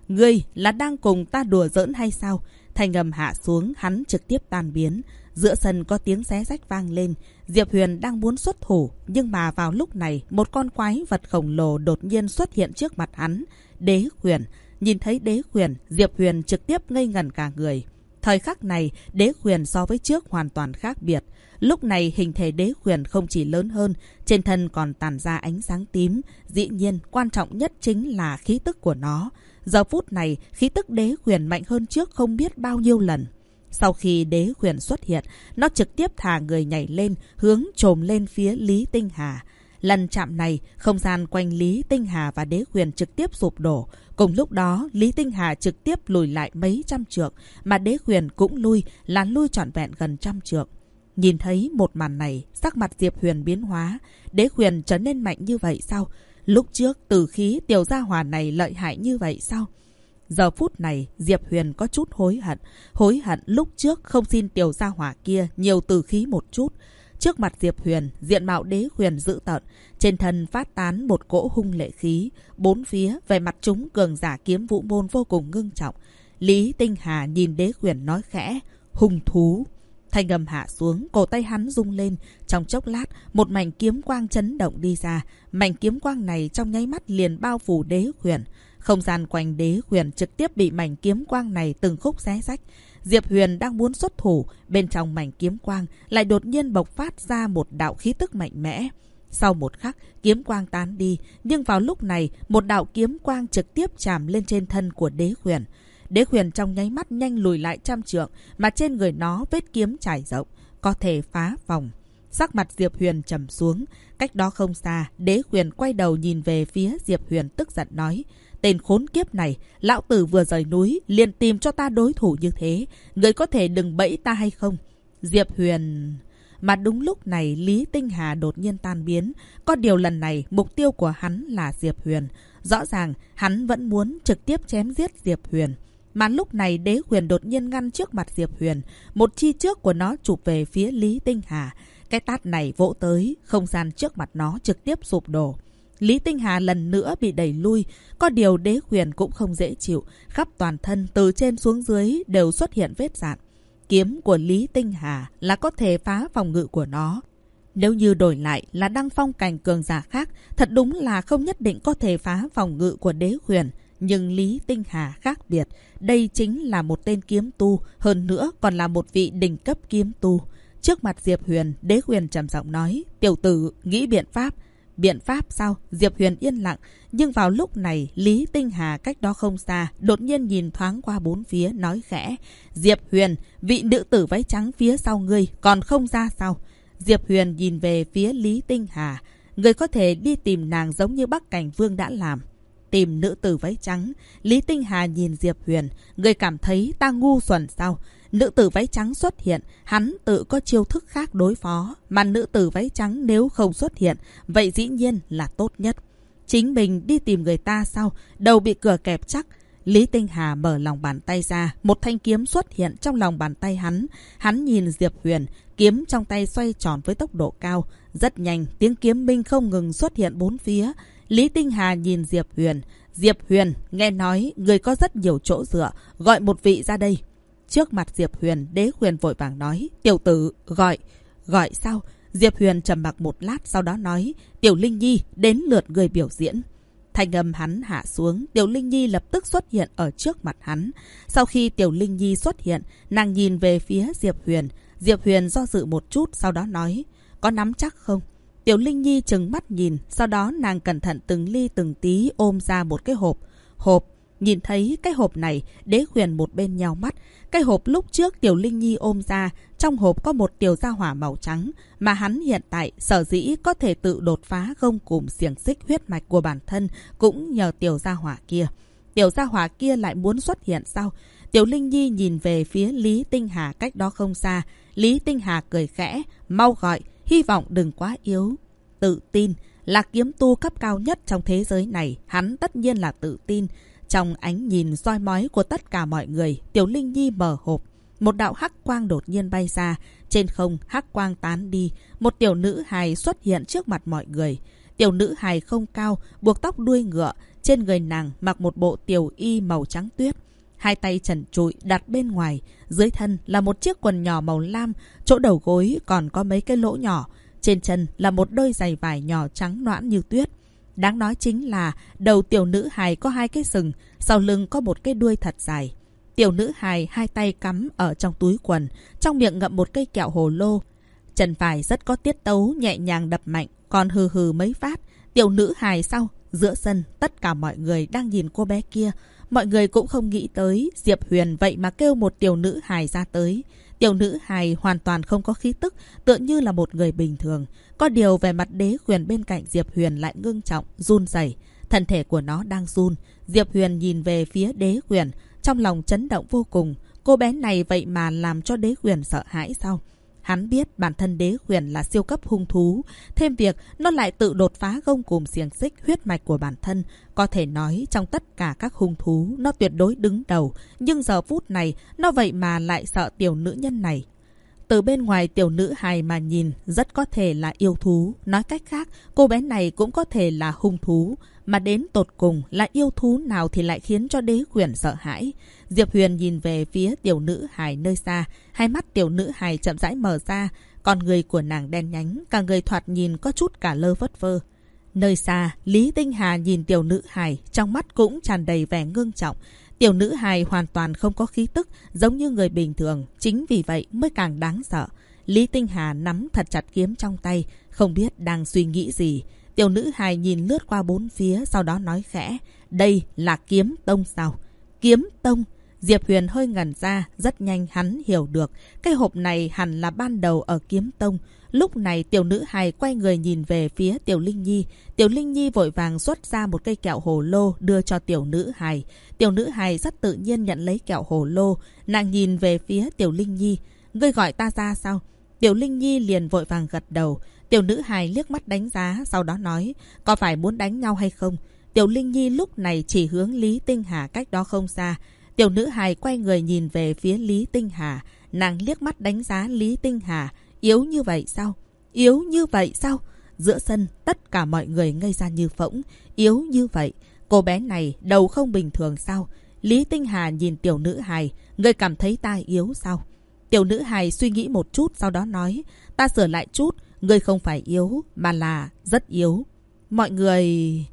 Ngươi là đang cùng ta đùa giỡn hay sao? Thanh âm hạ xuống, hắn trực tiếp tan biến. Giữa sân có tiếng xé rách vang lên. Diệp Huyền đang muốn xuất thủ, nhưng mà vào lúc này, một con quái vật khổng lồ đột nhiên xuất hiện trước mặt hắn. Đế Huyền. Nhìn thấy Đế Huyền, Diệp Huyền trực tiếp ngây ngẩn cả người. Thời khắc này, Đế Huyền so với trước hoàn toàn khác biệt. Lúc này hình thể Đế Huyền không chỉ lớn hơn, trên thân còn tản ra ánh sáng tím. Dĩ nhiên, quan trọng nhất chính là khí tức của nó. Giờ phút này, khí tức Đế Huyền mạnh hơn trước không biết bao nhiêu lần. Sau khi Đế Huyền xuất hiện, nó trực tiếp thả người nhảy lên, hướng chồm lên phía Lý Tinh Hà. Lần chạm này, không gian quanh Lý Tinh Hà và Đế Huyền trực tiếp sụp đổ. Cùng lúc đó, Lý Tinh Hà trực tiếp lùi lại mấy trăm trượng, mà Đế Huyền cũng lui trọn vẹn gần trăm trượng. Nhìn thấy một màn này, sắc mặt Diệp Huyền biến hóa. Đế Huyền trở nên mạnh như vậy sao? Lúc trước tử khí tiểu gia hỏa này lợi hại như vậy sao? Giờ phút này, Diệp Huyền có chút hối hận. Hối hận lúc trước không xin tiểu gia hỏa kia nhiều tử khí một chút. Trước mặt Diệp Huyền, diện mạo Đế Huyền dữ tợn, trên thân phát tán một cỗ hung lệ khí. Bốn phía, về mặt chúng cường giả kiếm vũ môn vô cùng ngưng trọng. Lý Tinh Hà nhìn Đế Huyền nói khẽ, hung thú. Thanh âm hạ xuống, cổ tay hắn rung lên. Trong chốc lát, một mảnh kiếm quang chấn động đi ra. Mảnh kiếm quang này trong nháy mắt liền bao phủ Đế Huyền. Không gian quanh Đế Huyền trực tiếp bị mảnh kiếm quang này từng khúc xé rách. Diệp Huyền đang muốn xuất thủ, bên trong mảnh kiếm quang lại đột nhiên bộc phát ra một đạo khí tức mạnh mẽ. Sau một khắc, kiếm quang tán đi, nhưng vào lúc này, một đạo kiếm quang trực tiếp chạm lên trên thân của Đế Huyền. Đế Huyền trong nháy mắt nhanh lùi lại trăm trượng, mà trên người nó vết kiếm trải rộng, có thể phá vòng. Sắc mặt Diệp Huyền trầm xuống, cách đó không xa, Đế Huyền quay đầu nhìn về phía Diệp Huyền tức giận nói: tên khốn kiếp này, lão tử vừa rời núi, liền tìm cho ta đối thủ như thế, người có thể đừng bẫy ta hay không? Diệp Huyền... Mà đúng lúc này, Lý Tinh Hà đột nhiên tan biến. Có điều lần này, mục tiêu của hắn là Diệp Huyền. Rõ ràng, hắn vẫn muốn trực tiếp chém giết Diệp Huyền. Mà lúc này, Đế Huyền đột nhiên ngăn trước mặt Diệp Huyền. Một chi trước của nó chụp về phía Lý Tinh Hà. Cái tát này vỗ tới, không gian trước mặt nó trực tiếp sụp đổ. Lý Tinh Hà lần nữa bị đẩy lui. Có điều Đế Huyền cũng không dễ chịu. Khắp toàn thân từ trên xuống dưới đều xuất hiện vết rạn. Kiếm của Lý Tinh Hà là có thể phá phòng ngự của nó. Nếu như đổi lại là Đăng Phong cảnh cường giả khác, thật đúng là không nhất định có thể phá phòng ngự của Đế Huyền. Nhưng Lý Tinh Hà khác biệt. Đây chính là một tên kiếm tu, hơn nữa còn là một vị đỉnh cấp kiếm tu. Trước mặt Diệp Huyền, Đế Huyền trầm giọng nói: tiểu tử, nghĩ biện pháp. Biện pháp sao? Diệp Huyền yên lặng. Nhưng vào lúc này, Lý Tinh Hà cách đó không xa, đột nhiên nhìn thoáng qua bốn phía, nói khẽ: Diệp Huyền, vị nữ tử váy trắng phía sau ngươi còn không ra sao? Diệp Huyền nhìn về phía Lý Tinh Hà: người có thể đi tìm nàng giống như Bắc Cảnh Vương đã làm. Tìm nữ tử váy trắng? Lý Tinh Hà nhìn Diệp Huyền: người cảm thấy ta ngu xuẩn sao? Nữ tử váy trắng xuất hiện, hắn tự có chiêu thức khác đối phó. Mà nữ tử váy trắng nếu không xuất hiện, vậy dĩ nhiên là tốt nhất. Chính mình đi tìm người ta sao? Đầu bị cửa kẹp chắc. Lý Tinh Hà mở lòng bàn tay ra, một thanh kiếm xuất hiện trong lòng bàn tay hắn. Hắn nhìn Diệp Huyền, kiếm trong tay xoay tròn với tốc độ cao. Rất nhanh, tiếng kiếm minh không ngừng xuất hiện bốn phía. Lý Tinh Hà nhìn Diệp Huyền: Diệp Huyền, nghe nói người có rất nhiều chỗ dựa, gọi một vị ra đây. Trước mặt Diệp Huyền, Đế Huyền vội vàng nói: tiểu tử, gọi sao? Diệp Huyền trầm mặc một lát, sau đó nói: Tiểu Linh Nhi, đến lượt người biểu diễn. Thanh âm hắn hạ xuống, Tiểu Linh Nhi lập tức xuất hiện ở trước mặt hắn. Sau khi Tiểu Linh Nhi xuất hiện, nàng nhìn về phía Diệp Huyền. Diệp Huyền do dự một chút, sau đó nói: có nắm chắc không? Tiểu Linh Nhi trừng mắt nhìn, sau đó nàng cẩn thận từng ly từng tí ôm ra một cái hộp. Nhìn thấy cái hộp này, Đế Huyền một bên nhào mắt. Cái hộp lúc trước Tiểu Linh Nhi ôm ra, trong hộp có một tiểu gia hỏa màu trắng, mà hắn hiện tại sở dĩ có thể tự đột phá gông cùm xiềng xích huyết mạch của bản thân cũng nhờ tiểu gia hỏa kia. Tiểu gia hỏa kia lại muốn xuất hiện sao? Tiểu Linh Nhi nhìn về phía Lý Tinh Hà cách đó không xa. Lý Tinh Hà cười khẽ: mau gọi, hy vọng đừng quá yếu. Tự tin là kiếm tu cấp cao nhất trong thế giới này, hắn tất nhiên là tự tin. Trong ánh nhìn soi mói của tất cả mọi người, Tiểu Linh Nhi mở hộp. Một đạo hắc quang đột nhiên bay ra. Trên không, hắc quang tán đi. Một tiểu nữ hài xuất hiện trước mặt mọi người. Tiểu nữ hài không cao, buộc tóc đuôi ngựa, trên người nàng mặc một bộ tiểu y màu trắng tuyết. Hai tay trần trụi đặt bên ngoài, dưới thân là một chiếc quần nhỏ màu lam, chỗ đầu gối còn có mấy cái lỗ nhỏ. Trên chân là một đôi giày vải nhỏ trắng nõn như tuyết. Đáng nói chính là đầu tiểu nữ hài có hai cái sừng, sau lưng có một cái đuôi thật dài. Tiểu nữ hài hai tay cắm ở trong túi quần, trong miệng ngậm một cây kẹo hồ lô. Chân phải rất có tiết tấu, nhẹ nhàng đập mạnh, còn hừ hừ mấy phát. Tiểu nữ hài sau, giữa sân, tất cả mọi người đang nhìn cô bé kia. Mọi người cũng không nghĩ tới Diệp Huyền vậy mà kêu một tiểu nữ hài ra tới. Tiểu nữ hài hoàn toàn không có khí tức, tựa như là một người bình thường. Có điều về mặt Đế Huyền bên cạnh Diệp Huyền lại ngưng trọng, run rẩy. Thân thể của nó đang run. Diệp Huyền nhìn về phía Đế Huyền, trong lòng chấn động vô cùng. Cô bé này vậy mà làm cho Đế Huyền sợ hãi sao? Hắn biết bản thân Đế Huyền là siêu cấp hung thú. Thêm việc nó lại tự đột phá gông cùm xiềng xích huyết mạch của bản thân. Có thể nói trong tất cả các hung thú nó tuyệt đối đứng đầu. Nhưng giờ phút này nó vậy mà lại sợ tiểu nữ nhân này. Từ bên ngoài tiểu nữ hài mà nhìn rất có thể là yêu thú. Nói cách khác, cô bé này cũng có thể là hung thú. Mà đến tột cùng là yêu thú nào thì lại khiến cho Đế Huyền sợ hãi. Diệp Huyền nhìn về phía tiểu nữ hài nơi xa. Hai mắt tiểu nữ hài chậm rãi mở ra. Con người của nàng đen nhánh, cả người thoạt nhìn có chút cả lơ phất phơ. Nơi xa, Lý Tinh Hà nhìn tiểu nữ hài, trong mắt cũng tràn đầy vẻ ngưng trọng. Tiểu nữ hài hoàn toàn không có khí tức, giống như người bình thường. Chính vì vậy mới càng đáng sợ. Lý Tinh Hà nắm thật chặt kiếm trong tay, không biết đang suy nghĩ gì. Tiểu nữ hài nhìn lướt qua bốn phía, sau đó nói khẽ. Đây là kiếm tông sao? Kiếm tông? Diệp Huyền hơi ngẩn ra, rất nhanh hắn hiểu được. Cái hộp này hẳn là ban đầu ở kiếm tông. Lúc này tiểu nữ hài quay người nhìn về phía Tiểu Linh Nhi. Tiểu Linh Nhi vội vàng xuất ra một cây kẹo hồ lô đưa cho tiểu nữ hài. Tiểu nữ hài rất tự nhiên nhận lấy kẹo hồ lô. Nàng nhìn về phía Tiểu Linh Nhi. Ngươi gọi ta ra sao? Tiểu Linh Nhi liền vội vàng gật đầu. Tiểu nữ hài liếc mắt đánh giá, sau đó nói. Có phải muốn đánh nhau hay không? Tiểu Linh Nhi lúc này chỉ hướng Lý Tinh Hà cách đó không xa. Tiểu nữ hài quay người nhìn về phía Lý Tinh Hà. Nàng liếc mắt đánh giá Lý Tinh Hà. Yếu như vậy sao? Yếu như vậy sao? Giữa sân, tất cả mọi người ngây ra như phỗng. Yếu như vậy? Cô bé này đầu không bình thường sao? Lý Tinh Hà nhìn tiểu nữ hài. Ngươi cảm thấy ta yếu sao? Tiểu nữ hài suy nghĩ một chút, sau đó nói. Ta sửa lại chút. Ngươi không phải yếu, mà là rất yếu. Mọi người...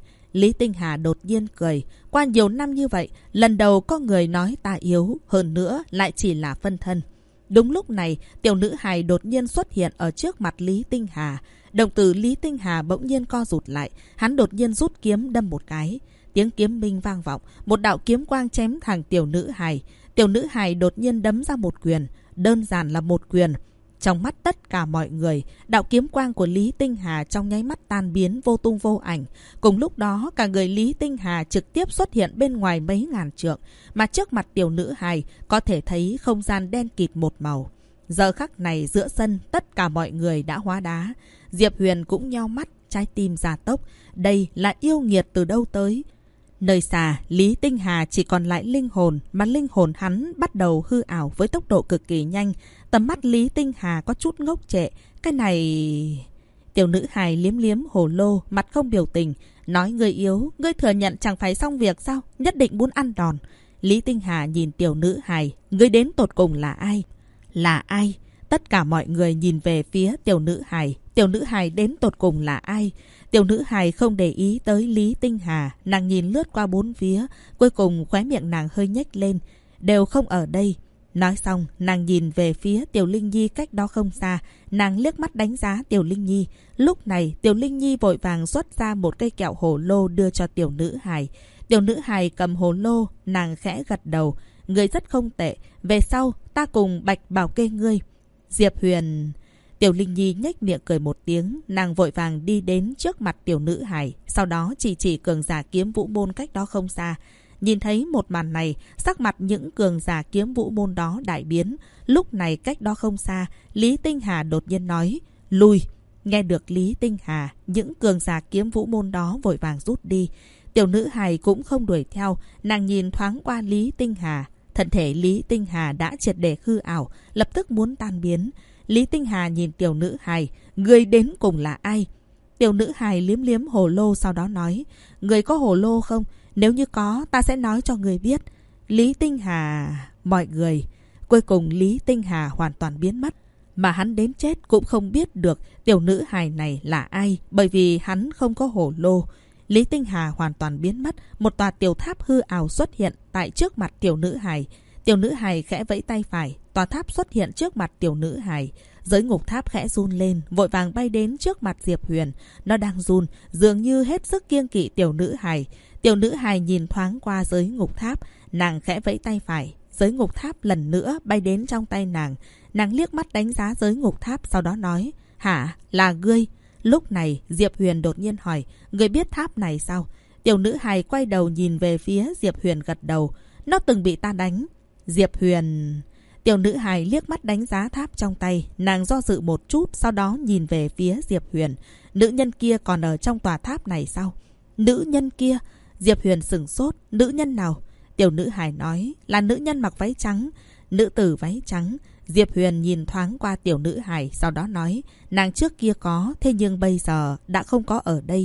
Lý Tinh Hà đột nhiên cười. Qua nhiều năm như vậy, lần đầu có người nói ta yếu, hơn nữa lại chỉ là phân thân. Đúng lúc này, tiểu nữ hài đột nhiên xuất hiện ở trước mặt Lý Tinh Hà. Đồng tử Lý Tinh Hà bỗng nhiên co rụt lại. Hắn đột nhiên rút kiếm đâm một cái. Tiếng kiếm minh vang vọng. Một đạo kiếm quang chém thẳng tiểu nữ hài. Tiểu nữ hài đột nhiên đấm ra một quyền. Đơn giản là một quyền. Trong mắt tất cả mọi người, đạo kiếm quang của Lý Tinh Hà trong nháy mắt tan biến vô tung vô ảnh. Cùng lúc đó, cả người Lý Tinh Hà trực tiếp xuất hiện bên ngoài mấy ngàn trượng. Mà trước mặt tiểu nữ hài, có thể thấy không gian đen kịt một màu. Giờ khắc này giữa sân, tất cả mọi người đã hóa đá. Diệp Huyền cũng nheo mắt, trái tim gia tốc. Đây là yêu nghiệt từ đâu tới? Nơi xa, Lý Tinh Hà chỉ còn lại linh hồn, mà linh hồn hắn bắt đầu hư ảo với tốc độ cực kỳ nhanh. Tầm mắt Lý Tinh Hà có chút ngốc trệ. Cái này... Tiểu nữ hài liếm liếm hồ lô, mặt không biểu tình. Nói ngươi yếu, ngươi thừa nhận chẳng phải xong việc sao? Nhất định muốn ăn đòn. Lý Tinh Hà nhìn tiểu nữ hài. Ngươi đến tột cùng là ai? Là ai? Tất cả mọi người nhìn về phía tiểu nữ hài. Tiểu nữ hài đến tột cùng là ai? Tiểu nữ hài không để ý tới Lý Tinh Hà. Nàng nhìn lướt qua bốn phía. Cuối cùng khóe miệng nàng hơi nhếch lên. Đều không ở đây. Nói xong, nàng nhìn về phía Tiểu Linh Nhi cách đó không xa. Nàng liếc mắt đánh giá Tiểu Linh Nhi. Lúc này, Tiểu Linh Nhi vội vàng xuất ra một cây kẹo hồ lô đưa cho tiểu nữ hài. Tiểu nữ hài cầm hồ lô, nàng khẽ gật đầu. Ngươi rất không tệ. Về sau, ta cùng Bạch bảo kê ngươi. Diệp Huyền... Tiểu Linh Nhi nhếch miệng cười một tiếng. Nàng vội vàng đi đến trước mặt tiểu nữ hài. Sau đó chỉ cường giả kiếm vũ môn cách đó không xa. Nhìn thấy một màn này, sắc mặt những cường giả kiếm vũ môn đó đại biến. Lúc này cách đó không xa, Lý Tinh Hà đột nhiên nói, lùi. Nghe được Lý Tinh Hà, những cường giả kiếm vũ môn đó vội vàng rút đi. Tiểu nữ hài cũng không đuổi theo, nàng nhìn thoáng qua Lý Tinh Hà. Thân thể Lý Tinh Hà đã triệt để hư ảo, lập tức muốn tan biến. Lý Tinh Hà nhìn tiểu nữ hài, người đến cùng là ai? Tiểu nữ hài liếm liếm hồ lô sau đó nói, người có hồ lô không? Nếu như có, ta sẽ nói cho người biết. Lý Tinh Hà... Mọi người... Cuối cùng Lý Tinh Hà hoàn toàn biến mất. Mà hắn đến chết cũng không biết được tiểu nữ hài này là ai, bởi vì hắn không có hồ lô. Lý Tinh Hà hoàn toàn biến mất, một tòa tiểu tháp hư ảo xuất hiện tại trước mặt tiểu nữ hài. Tiểu nữ hài khẽ vẫy tay phải, tòa tháp xuất hiện trước mặt tiểu nữ hài. Giới ngục tháp khẽ run lên, vội vàng bay đến trước mặt Diệp Huyền. Nó đang run, dường như hết sức kiêng kỵ tiểu nữ hài. Tiểu nữ hài nhìn thoáng qua giới ngục tháp, nàng khẽ vẫy tay phải. Giới ngục tháp lần nữa bay đến trong tay nàng. Nàng liếc mắt đánh giá giới ngục tháp, sau đó nói, hả, là ngươi? Lúc này Diệp Huyền đột nhiên hỏi, ngươi biết tháp này sao? Tiểu nữ hài quay đầu nhìn về phía Diệp Huyền gật đầu, nó từng bị ta đánh. Diệp Huyền... Tiểu nữ hài liếc mắt đánh giá tháp trong tay, nàng do dự một chút, sau đó nhìn về phía Diệp Huyền. Nữ nhân kia còn ở trong tòa tháp này sao? Nữ nhân kia? Diệp Huyền sửng sốt, nữ nhân nào? Tiểu nữ hài nói, là nữ nhân mặc váy trắng. Nữ tử váy trắng. Diệp Huyền nhìn thoáng qua tiểu nữ hài, sau đó nói, nàng trước kia có, thế nhưng bây giờ đã không có ở đây.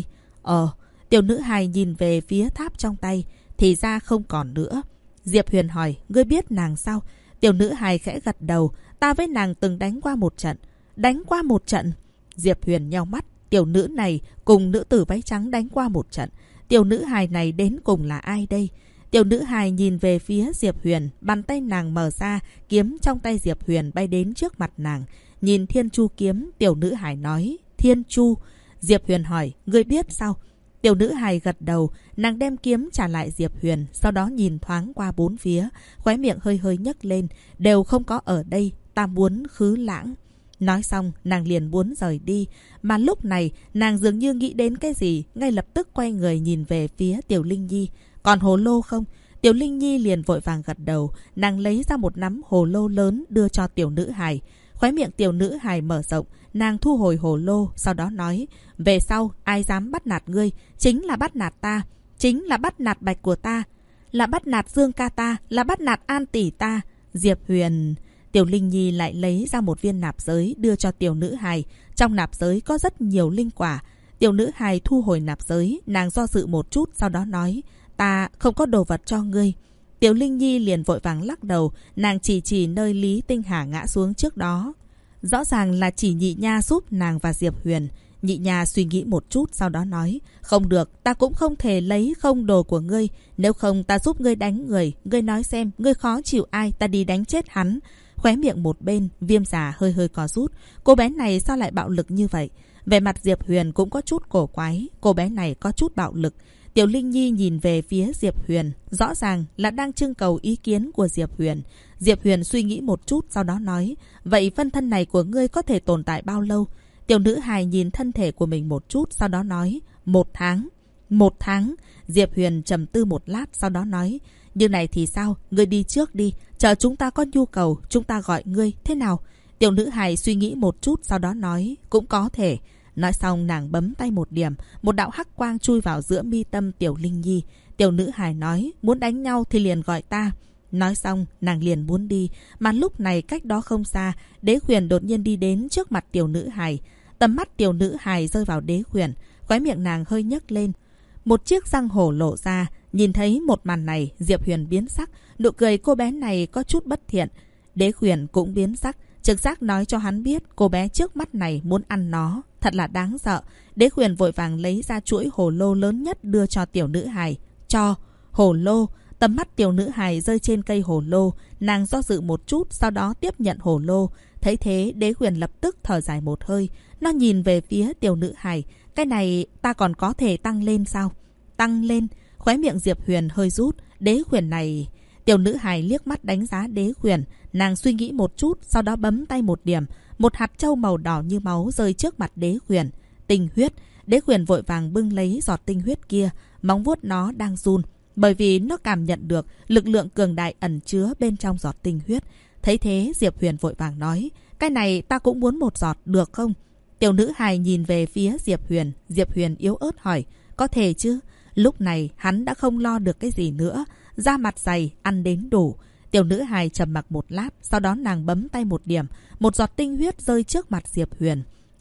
Tiểu nữ hài nhìn về phía tháp trong tay, thì ra không còn nữa. Diệp Huyền hỏi, ngươi biết nàng sao? Tiểu nữ hài khẽ gật đầu, ta với nàng từng đánh qua một trận. Đánh qua một trận? Diệp Huyền nheo mắt, tiểu nữ này cùng nữ tử váy trắng đánh qua một trận. Tiểu nữ hài này đến cùng là ai đây? Tiểu nữ hài nhìn về phía Diệp Huyền, bàn tay nàng mở ra, kiếm trong tay Diệp Huyền bay đến trước mặt nàng. Nhìn Thiên Chu kiếm, tiểu nữ hài nói, Thiên Chu. Diệp Huyền hỏi, ngươi biết sao? Tiểu nữ hài gật đầu, nàng đem kiếm trả lại Diệp Huyền, sau đó nhìn thoáng qua bốn phía, khóe miệng hơi hơi nhấc lên, đều không có ở đây, ta muốn khứ lãng. Nói xong, nàng liền muốn rời đi, mà lúc này nàng dường như nghĩ đến cái gì, ngay lập tức quay người nhìn về phía Tiểu Linh Nhi. Còn hồ lô không? Tiểu Linh Nhi liền vội vàng gật đầu, nàng lấy ra một nắm hồ lô lớn đưa cho tiểu nữ hài. Khóe miệng tiểu nữ hài mở rộng, nàng thu hồi hồ lô, sau đó nói, về sau ai dám bắt nạt ngươi, chính là bắt nạt ta, chính là bắt nạt bạch của ta, là bắt nạt Dương ca ta, là bắt nạt An tỷ ta. Diệp Huyền... Tiểu Linh Nhi lại lấy ra một viên nạp giới đưa cho tiểu nữ hài, trong nạp giới có rất nhiều linh quả. Tiểu nữ hài thu hồi nạp giới, nàng do dự một chút, sau đó nói, ta không có đồ vật cho ngươi. Tiểu Linh Nhi liền vội vàng lắc đầu, nàng chỉ nơi Lý Tinh Hà ngã xuống trước đó. Rõ ràng là chỉ Nhị Nha giúp nàng và Diệp Huyền. Nhị Nha suy nghĩ một chút, sau đó nói, không được, ta cũng không thể lấy không đồ của ngươi. Nếu không ta giúp ngươi đánh người, ngươi nói xem, ngươi khó chịu ai, ta đi đánh chết hắn. Khóe miệng một bên, Viêm Già hơi hơi co rút. Cô bé này sao lại bạo lực như vậy? Về mặt Diệp Huyền cũng có chút cổ quái, cô bé này có chút bạo lực. Tiểu Linh Nhi nhìn về phía Diệp Huyền, rõ ràng là đang trưng cầu ý kiến của Diệp Huyền. Diệp Huyền suy nghĩ một chút, sau đó nói, vậy phân thân này của ngươi có thể tồn tại bao lâu? Tiểu nữ hài nhìn thân thể của mình một chút, sau đó nói, 1 tháng. 1 tháng? Diệp Huyền trầm tư một lát, sau đó nói, như này thì sao? Ngươi đi trước đi, chờ chúng ta có nhu cầu, chúng ta gọi ngươi, thế nào? Tiểu nữ hài suy nghĩ một chút, sau đó nói, cũng có thể. Nói xong nàng bấm tay một điểm, một đạo hắc quang chui vào giữa mi tâm Tiểu Linh Nhi. Tiểu nữ hài nói, muốn đánh nhau thì liền gọi ta. Nói xong nàng liền muốn đi, mà lúc này cách đó không xa, Đế Huyền đột nhiên đi đến trước mặt tiểu nữ hài. Tầm mắt tiểu nữ hài rơi vào Đế Huyền, khóe miệng nàng hơi nhấc lên, một chiếc răng hổ lộ ra. Nhìn thấy một màn này, Diệp Huyền biến sắc, nụ cười cô bé này có chút bất thiện. Đế Huyền cũng biến sắc, trực giác nói cho hắn biết cô bé trước mắt này muốn ăn nó, thật là đáng sợ. Đế Huyền vội vàng lấy ra chuỗi hồ lô lớn nhất đưa cho tiểu nữ hài. Cho hồ lô. Tầm mắt tiểu nữ hài rơi trên cây hồ lô, nàng do dự một chút, sau đó tiếp nhận hồ lô. Thấy thế, Đế Huyền lập tức thở dài một hơi, nó nhìn về phía tiểu nữ hài, cái này ta còn có thể tăng lên sao? Tăng lên? Khóe miệng Diệp Huyền hơi rút. Đế Huyền này... Tiểu nữ hài liếc mắt đánh giá Đế Huyền, nàng suy nghĩ một chút, sau đó bấm tay một điểm, một hạt châu màu đỏ như máu rơi trước mặt Đế Huyền. Tinh huyết. Đế Huyền vội vàng bưng lấy giọt tinh huyết kia, móng vuốt nó đang run, bởi vì nó cảm nhận được lực lượng cường đại ẩn chứa bên trong giọt tinh huyết. Thấy thế, Diệp Huyền vội vàng nói, cái này ta cũng muốn một giọt được không? Tiểu nữ hài nhìn về phía Diệp Huyền. Diệp Huyền yếu ớt hỏi, có thể chứ? Lúc này hắn đã không lo được cái gì nữa, da mặt dày, ăn đến đủ. Tiểu nữ hài trầm mặc một lát, sau đó nàng bấm tay một điểm, một giọt tinh huyết rơi trước mặt Diệp Huyền.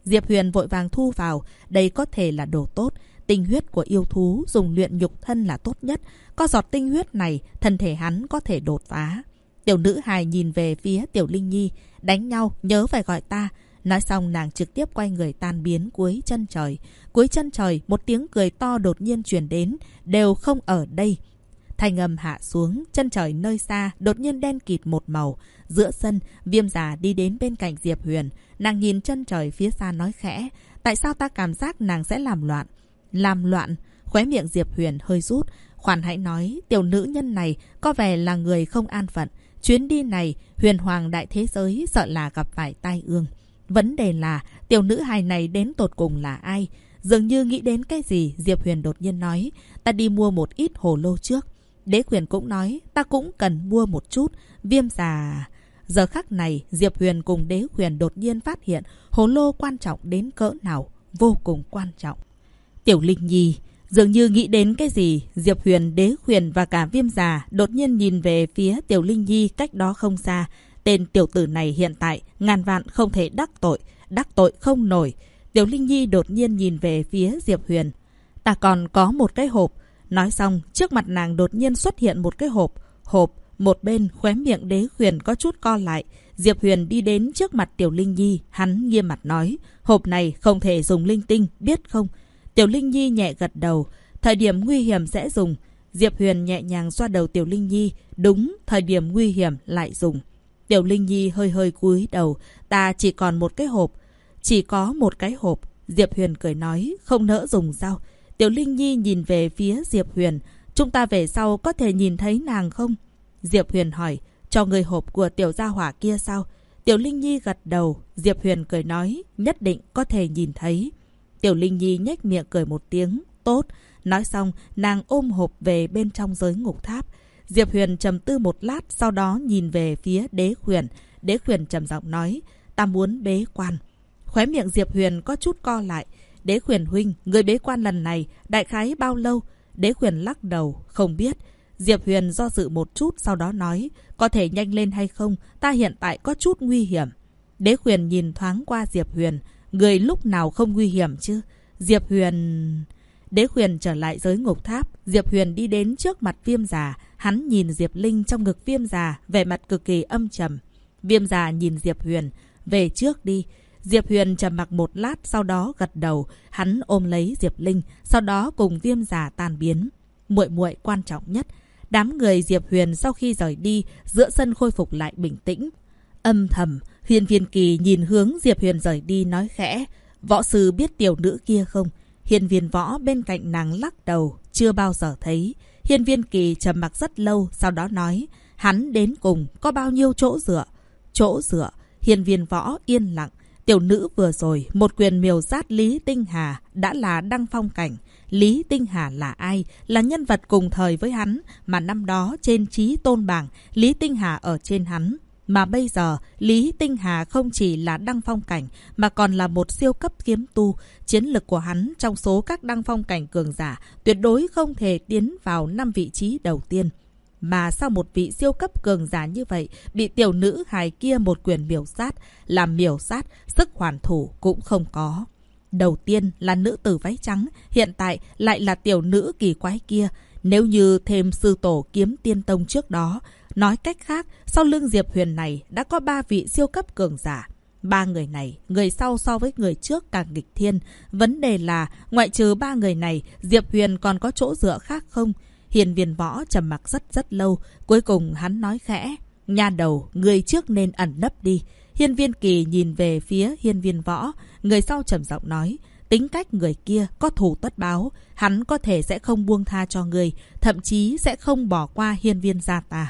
Diệp Huyền vội vàng thu vào. Đây có thể là đồ tốt. Tinh huyết của yêu thú dùng luyện nhục thân là tốt nhất. Có giọt tinh huyết này, thân thể hắn có thể đột phá. Tiểu nữ hài nhìn về phía Tiểu Linh Nhi. Đánh nhau, nhớ phải gọi ta. Nói xong nàng trực tiếp quay người tan biến cuối chân trời. Cuối chân trời, một tiếng cười to đột nhiên truyền đến. Đều không ở đây. Thanh âm hạ xuống, chân trời nơi xa đột nhiên đen kịt một màu. Giữa sân, Viêm già đi đến bên cạnh Diệp Huyền. Nàng nhìn chân trời phía xa nói khẽ. Tại sao ta cảm giác nàng sẽ làm loạn? Làm loạn? Khóe miệng Diệp Huyền hơi rút. Khoan hãy nói, tiểu nữ nhân này có vẻ là người không an phận. Chuyến đi này, huyền hoàng đại thế giới sợ là gặp phải tai ương. Vấn đề là, tiểu nữ hài này đến tột cùng là ai? Dường như nghĩ đến cái gì, Diệp Huyền đột nhiên nói. Ta đi mua một ít hồ lô trước. Đế Huyền cũng nói, ta cũng cần mua một chút. Viêm già... Giờ khắc này, Diệp Huyền cùng Đế Huyền đột nhiên phát hiện hồ lô quan trọng đến cỡ nào. Vô cùng quan trọng. Tiểu Linh Nhi... Dường như nghĩ đến cái gì, Diệp Huyền, Đế Huyền và cả Viêm già đột nhiên nhìn về phía Tiểu Linh Nhi cách đó không xa. Tên tiểu tử này hiện tại ngàn vạn không thể đắc tội không nổi. Tiểu Linh Nhi đột nhiên nhìn về phía Diệp Huyền. Ta còn có một cái hộp. Nói xong, trước mặt nàng đột nhiên xuất hiện một cái hộp. Một bên khóe miệng Đế Huyền có chút co lại. Diệp Huyền đi đến trước mặt Tiểu Linh Nhi, hắn nghiêm mặt nói, hộp này không thể dùng linh tinh, biết không? Tiểu Linh Nhi nhẹ gật đầu. Thời điểm nguy hiểm sẽ dùng. Diệp Huyền nhẹ nhàng xoa đầu Tiểu Linh Nhi. Đúng, thời điểm nguy hiểm lại dùng. Tiểu Linh Nhi hơi hơi cúi đầu. Ta chỉ còn một cái hộp. Chỉ có một cái hộp. Diệp Huyền cười nói, không nỡ dùng sao? Tiểu Linh Nhi nhìn về phía Diệp Huyền. Chúng ta về sau có thể nhìn thấy nàng không? Diệp Huyền hỏi, cho người hộp của tiểu gia hỏa kia sao? Tiểu Linh Nhi gật đầu. Diệp Huyền cười nói, nhất định có thể nhìn thấy. Tiểu Linh Nhi nhếch miệng cười một tiếng. Tốt. Nói xong, nàng ôm hộp về bên trong giới ngục tháp. Diệp Huyền trầm tư một lát, sau đó nhìn về phía Đế Huyền. Đế Huyền trầm giọng nói, ta muốn bế quan. Khóe miệng Diệp Huyền có chút co lại. Đế Huyền huynh, người bế quan lần này đại khái bao lâu? Đế Huyền lắc đầu, không biết. Diệp Huyền do dự một chút, sau đó nói, có thể nhanh lên hay không? Ta hiện tại có chút nguy hiểm. Đế Huyền nhìn thoáng qua Diệp Huyền. Người lúc nào không nguy hiểm chứ? Diệp Huyền... Đế Huyền trở lại giới ngục tháp. Diệp Huyền đi đến trước mặt Viêm già. Hắn nhìn Diệp Linh trong ngực Viêm già, vẻ mặt cực kỳ âm trầm. Viêm già nhìn Diệp Huyền, về trước đi. Diệp Huyền trầm mặc một lát, sau đó gật đầu. Hắn ôm lấy Diệp Linh, sau đó cùng Viêm già tan biến. Muội muội quan trọng nhất. Đám người Diệp Huyền sau khi rời đi, giữa sân khôi phục lại bình tĩnh. Âm thầm, Hiên Viên Kỳ nhìn hướng Diệp Huyền rời đi nói khẽ, võ sư biết tiểu nữ kia không? Hiên Viên Võ bên cạnh nàng lắc đầu, chưa bao giờ thấy. Hiên Viên Kỳ trầm mặc rất lâu, sau đó nói, hắn đến cùng có bao nhiêu chỗ dựa? Chỗ dựa? Hiên Viên Võ yên lặng. Tiểu nữ vừa rồi, một quyền miều sát Lý Tinh Hà đã là đăng phong cảnh. Lý Tinh Hà là ai? Là nhân vật cùng thời với hắn, mà năm đó trên chí tôn bảng, Lý Tinh Hà ở trên hắn. Mà bây giờ, Lý Tinh Hà không chỉ là đăng phong cảnh, mà còn là một siêu cấp kiếm tu. Chiến lực của hắn trong số các đăng phong cảnh cường giả tuyệt đối không thể tiến vào 5 vị trí đầu tiên. Mà sau một vị siêu cấp cường giả như vậy, bị tiểu nữ hài kia một quyền miểu sát, làm miểu sát, sức hoàn thủ cũng không có. Đầu tiên là nữ tử váy trắng, hiện tại lại là tiểu nữ kỳ quái kia. Nếu như thêm sư tổ Kiếm Tiên Tông trước đó, nói cách khác, sau lưng Diệp Huyền này đã có 3 vị siêu cấp cường giả. 3 người này, người sau so với người trước càng nghịch thiên. Vấn đề là, ngoại trừ 3 người này, Diệp Huyền còn có chỗ dựa khác không? Hiên Viên Võ trầm mặc rất lâu, cuối cùng hắn nói khẽ, nha đầu, người trước nên ẩn nấp đi. Hiên Viên Kỳ nhìn về phía Hiên Viên Võ, người sau trầm giọng nói, tính cách người kia có thù tất báo, hắn có thể sẽ không buông tha cho người, thậm chí sẽ không bỏ qua Hiên Viên gia ta.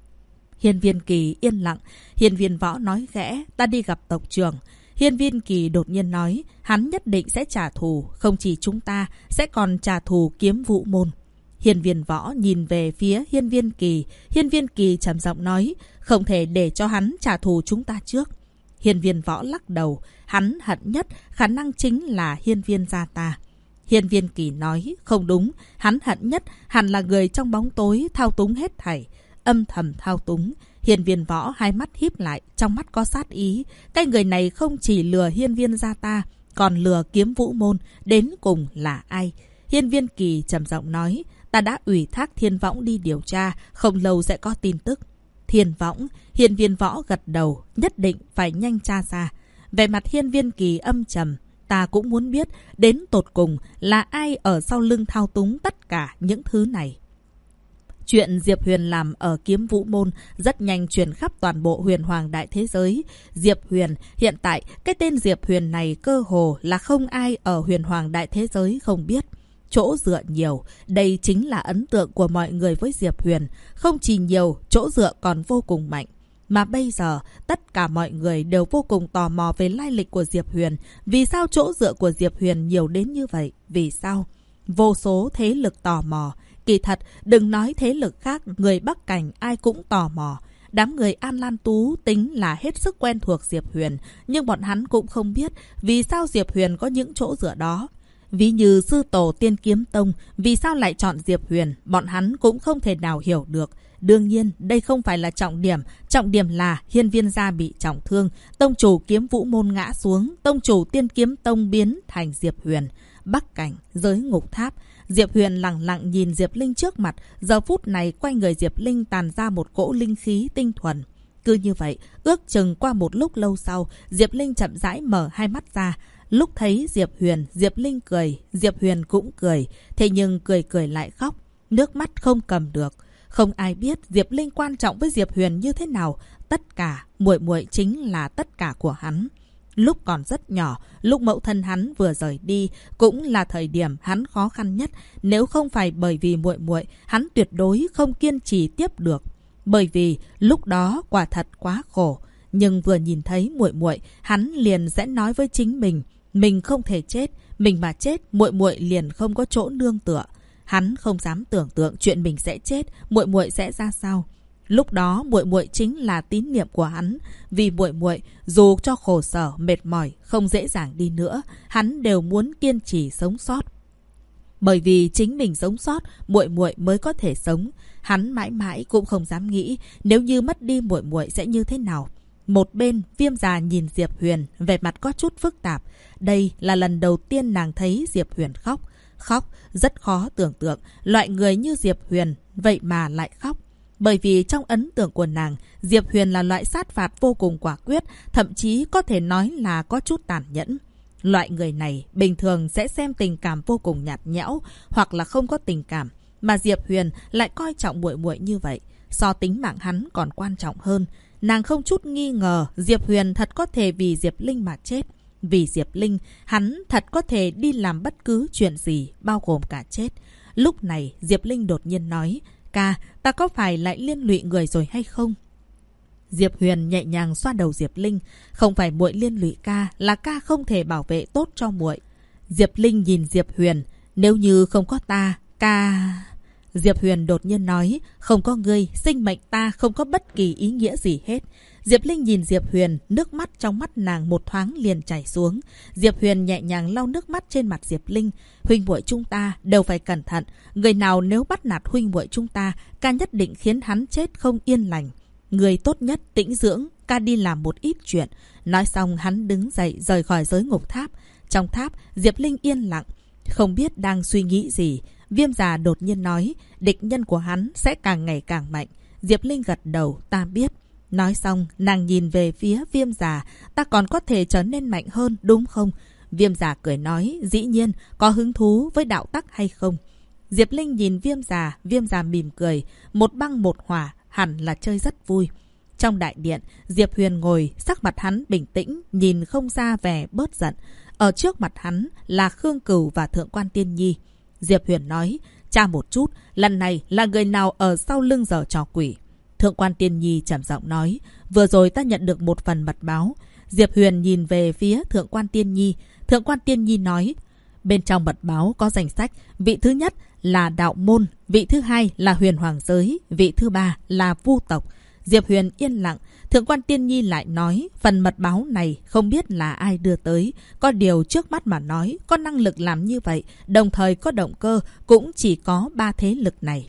Hiên Viên Kỳ yên lặng, Hiên Viên Võ nói khẽ, ta đi gặp tộc trưởng. Hiên Viên Kỳ đột nhiên nói, hắn nhất định sẽ trả thù, không chỉ chúng ta, sẽ còn trả thù Kiếm Vũ môn. Hiên Viên Võ nhìn về phía Hiên Viên Kỳ. Hiên Viên Kỳ trầm giọng nói, không thể để cho hắn trả thù chúng ta trước. Hiên Viên Võ lắc đầu, hắn hận nhất khả năng chính là Hiên Viên gia ta. Hiên Viên Kỳ nói, không đúng, hắn hận nhất hẳn là người trong bóng tối thao túng hết thảy, âm thầm thao túng. Hiên Viên Võ hai mắt híp lại, trong mắt có sát ý. Cái người này không chỉ lừa Hiên Viên gia ta, Còn lừa Kiếm Vũ Môn đến cùng là ai? Hiên Viên Kỳ trầm giọng nói, ta đã ủy thác Thiên Võng đi điều tra, không lâu sẽ có tin tức. Thiên Võng, Hiên Viên Võ gật đầu, nhất định phải nhanh tra ra. Về mặt Hiên Viên Kỳ âm trầm, ta cũng muốn biết đến tột cùng là ai ở sau lưng thao túng tất cả những thứ này. Chuyện Diệp Huyền làm ở Kiếm Vũ Môn rất nhanh truyền khắp toàn bộ huyền hoàng đại thế giới. Diệp Huyền, hiện tại cái tên Diệp Huyền này cơ hồ là không ai ở huyền hoàng đại thế giới không biết. Chỗ dựa nhiều, đây chính là ấn tượng của mọi người với Diệp Huyền. Không chỉ nhiều, chỗ dựa còn vô cùng mạnh. Mà bây giờ, tất cả mọi người đều vô cùng tò mò về lai lịch của Diệp Huyền. Vì sao chỗ dựa của Diệp Huyền nhiều đến như vậy? Vì sao? Vô số thế lực tò mò. Kỳ thật, đừng nói thế lực khác, người Bắc Cảnh ai cũng tò mò. Đám người An Lan Tú tính là hết sức quen thuộc Diệp Huyền, nhưng bọn hắn cũng không biết vì sao Diệp Huyền có những chỗ dựa đó. Ví như sư tổ Tiên Kiếm Tông, vì sao lại chọn Diệp Huyền, bọn hắn cũng không thể nào hiểu được. Đương nhiên, đây không phải là trọng điểm là Hiên Viên gia bị trọng thương, tông chủ Kiếm Vũ Môn ngã xuống, tông chủ Tiên Kiếm Tông biến thành Diệp Huyền. Bắc Cảnh, giới ngục tháp, Diệp Huyền lặng lặng nhìn Diệp Linh trước mặt, giờ phút này quanh người Diệp Linh tàn ra một cỗ linh khí tinh thuần. Cứ như vậy, ước chừng qua một lúc lâu sau, Diệp Linh chậm rãi mở hai mắt ra. Lúc thấy Diệp Huyền, Diệp Linh cười, Diệp Huyền cũng cười, thế nhưng cười lại khóc, nước mắt không cầm được. Không ai biết Diệp Linh quan trọng với Diệp Huyền như thế nào, tất cả, muội muội chính là tất cả của hắn. Lúc còn rất nhỏ, lúc mẫu thân hắn vừa rời đi, cũng là thời điểm hắn khó khăn nhất. Nếu không phải bởi vì muội muội, hắn tuyệt đối không kiên trì tiếp được. Bởi vì lúc đó quả thật quá khổ. Nhưng vừa nhìn thấy muội muội, hắn liền sẽ nói với chính mình không thể chết, mình mà chết, muội muội liền không có chỗ nương tựa. Hắn không dám tưởng tượng chuyện mình sẽ chết, muội muội sẽ ra sao. Lúc đó muội muội chính là tín niệm của hắn, vì muội muội dù cho khổ sở, mệt mỏi, không dễ dàng đi nữa, hắn đều muốn kiên trì sống sót. Bởi vì chính mình sống sót, muội muội mới có thể sống. Hắn mãi mãi cũng không dám nghĩ nếu như mất đi muội muội sẽ như thế nào. Một bên, Viêm già nhìn Diệp Huyền, vẻ mặt có chút phức tạp. Đây là lần đầu tiên nàng thấy Diệp Huyền khóc. Khóc rất khó tưởng tượng, loại người như Diệp Huyền vậy mà lại khóc. Bởi vì trong ấn tượng của nàng, Diệp Huyền là loại sát phạt vô cùng quả quyết, thậm chí có thể nói là có chút tàn nhẫn. Loại người này bình thường sẽ xem tình cảm vô cùng nhạt nhẽo hoặc là không có tình cảm, mà Diệp Huyền lại coi trọng muội muội như vậy, so tính mạng hắn còn quan trọng hơn. Nàng không chút nghi ngờ Diệp Huyền thật có thể vì Diệp Linh mà chết. Vì Diệp Linh, hắn thật có thể đi làm bất cứ chuyện gì, bao gồm cả chết. Lúc này, Diệp Linh đột nhiên nói, ca, ta có phải lại liên lụy người rồi hay không? Diệp Huyền nhẹ nhàng xoa đầu Diệp Linh, không phải muội liên lụy ca, là ca không thể bảo vệ tốt cho muội. Diệp Linh nhìn Diệp Huyền, nếu như không có ta, ca... Diệp Huyền đột nhiên nói, không có ngươi, sinh mệnh ta không có bất kỳ ý nghĩa gì hết. Diệp Linh nhìn Diệp Huyền, nước mắt trong mắt nàng một thoáng liền chảy xuống. Diệp Huyền nhẹ nhàng lau nước mắt trên mặt Diệp Linh. Huynh muội chúng ta đều phải cẩn thận. Người nào nếu bắt nạt huynh muội chúng ta, ca nhất định khiến hắn chết không yên lành. Người tốt nhất tĩnh dưỡng, ca đi làm một ít chuyện. Nói xong hắn đứng dậy rời khỏi giới ngục tháp. Trong tháp, Diệp Linh yên lặng, không biết đang suy nghĩ gì. Viêm già đột nhiên nói, địch nhân của hắn sẽ càng ngày càng mạnh. Diệp Linh gật đầu, ta biết. Nói xong, nàng nhìn về phía Viêm già, ta còn có thể trở nên mạnh hơn, đúng không? Viêm già cười nói, dĩ nhiên, có hứng thú với đạo tắc hay không? Diệp Linh nhìn Viêm già mỉm cười, một băng một hỏa, hẳn là chơi rất vui. Trong đại điện, Diệp Huyền ngồi, sắc mặt hắn bình tĩnh, nhìn không ra vẻ bớt giận. Ở trước mặt hắn là Khương Cửu và Thượng quan Tiên Nhi. Diệp Huyền nói, tra một chút, lần này là người nào ở sau lưng giở trò quỷ? Thượng quan Tiên Nhi trầm giọng nói, vừa rồi ta nhận được một phần mật báo. Diệp Huyền nhìn về phía Thượng quan Tiên Nhi. Thượng quan Tiên Nhi nói, bên trong mật báo có danh sách, vị thứ nhất là đạo môn, vị thứ hai là huyền hoàng giới, vị thứ ba là vu tộc. Diệp Huyền yên lặng. Thượng quan Tiên Nhi lại nói, phần mật báo này không biết là ai đưa tới. Có điều trước mắt mà nói, có năng lực làm như vậy, đồng thời có động cơ, cũng chỉ có 3 thế lực này.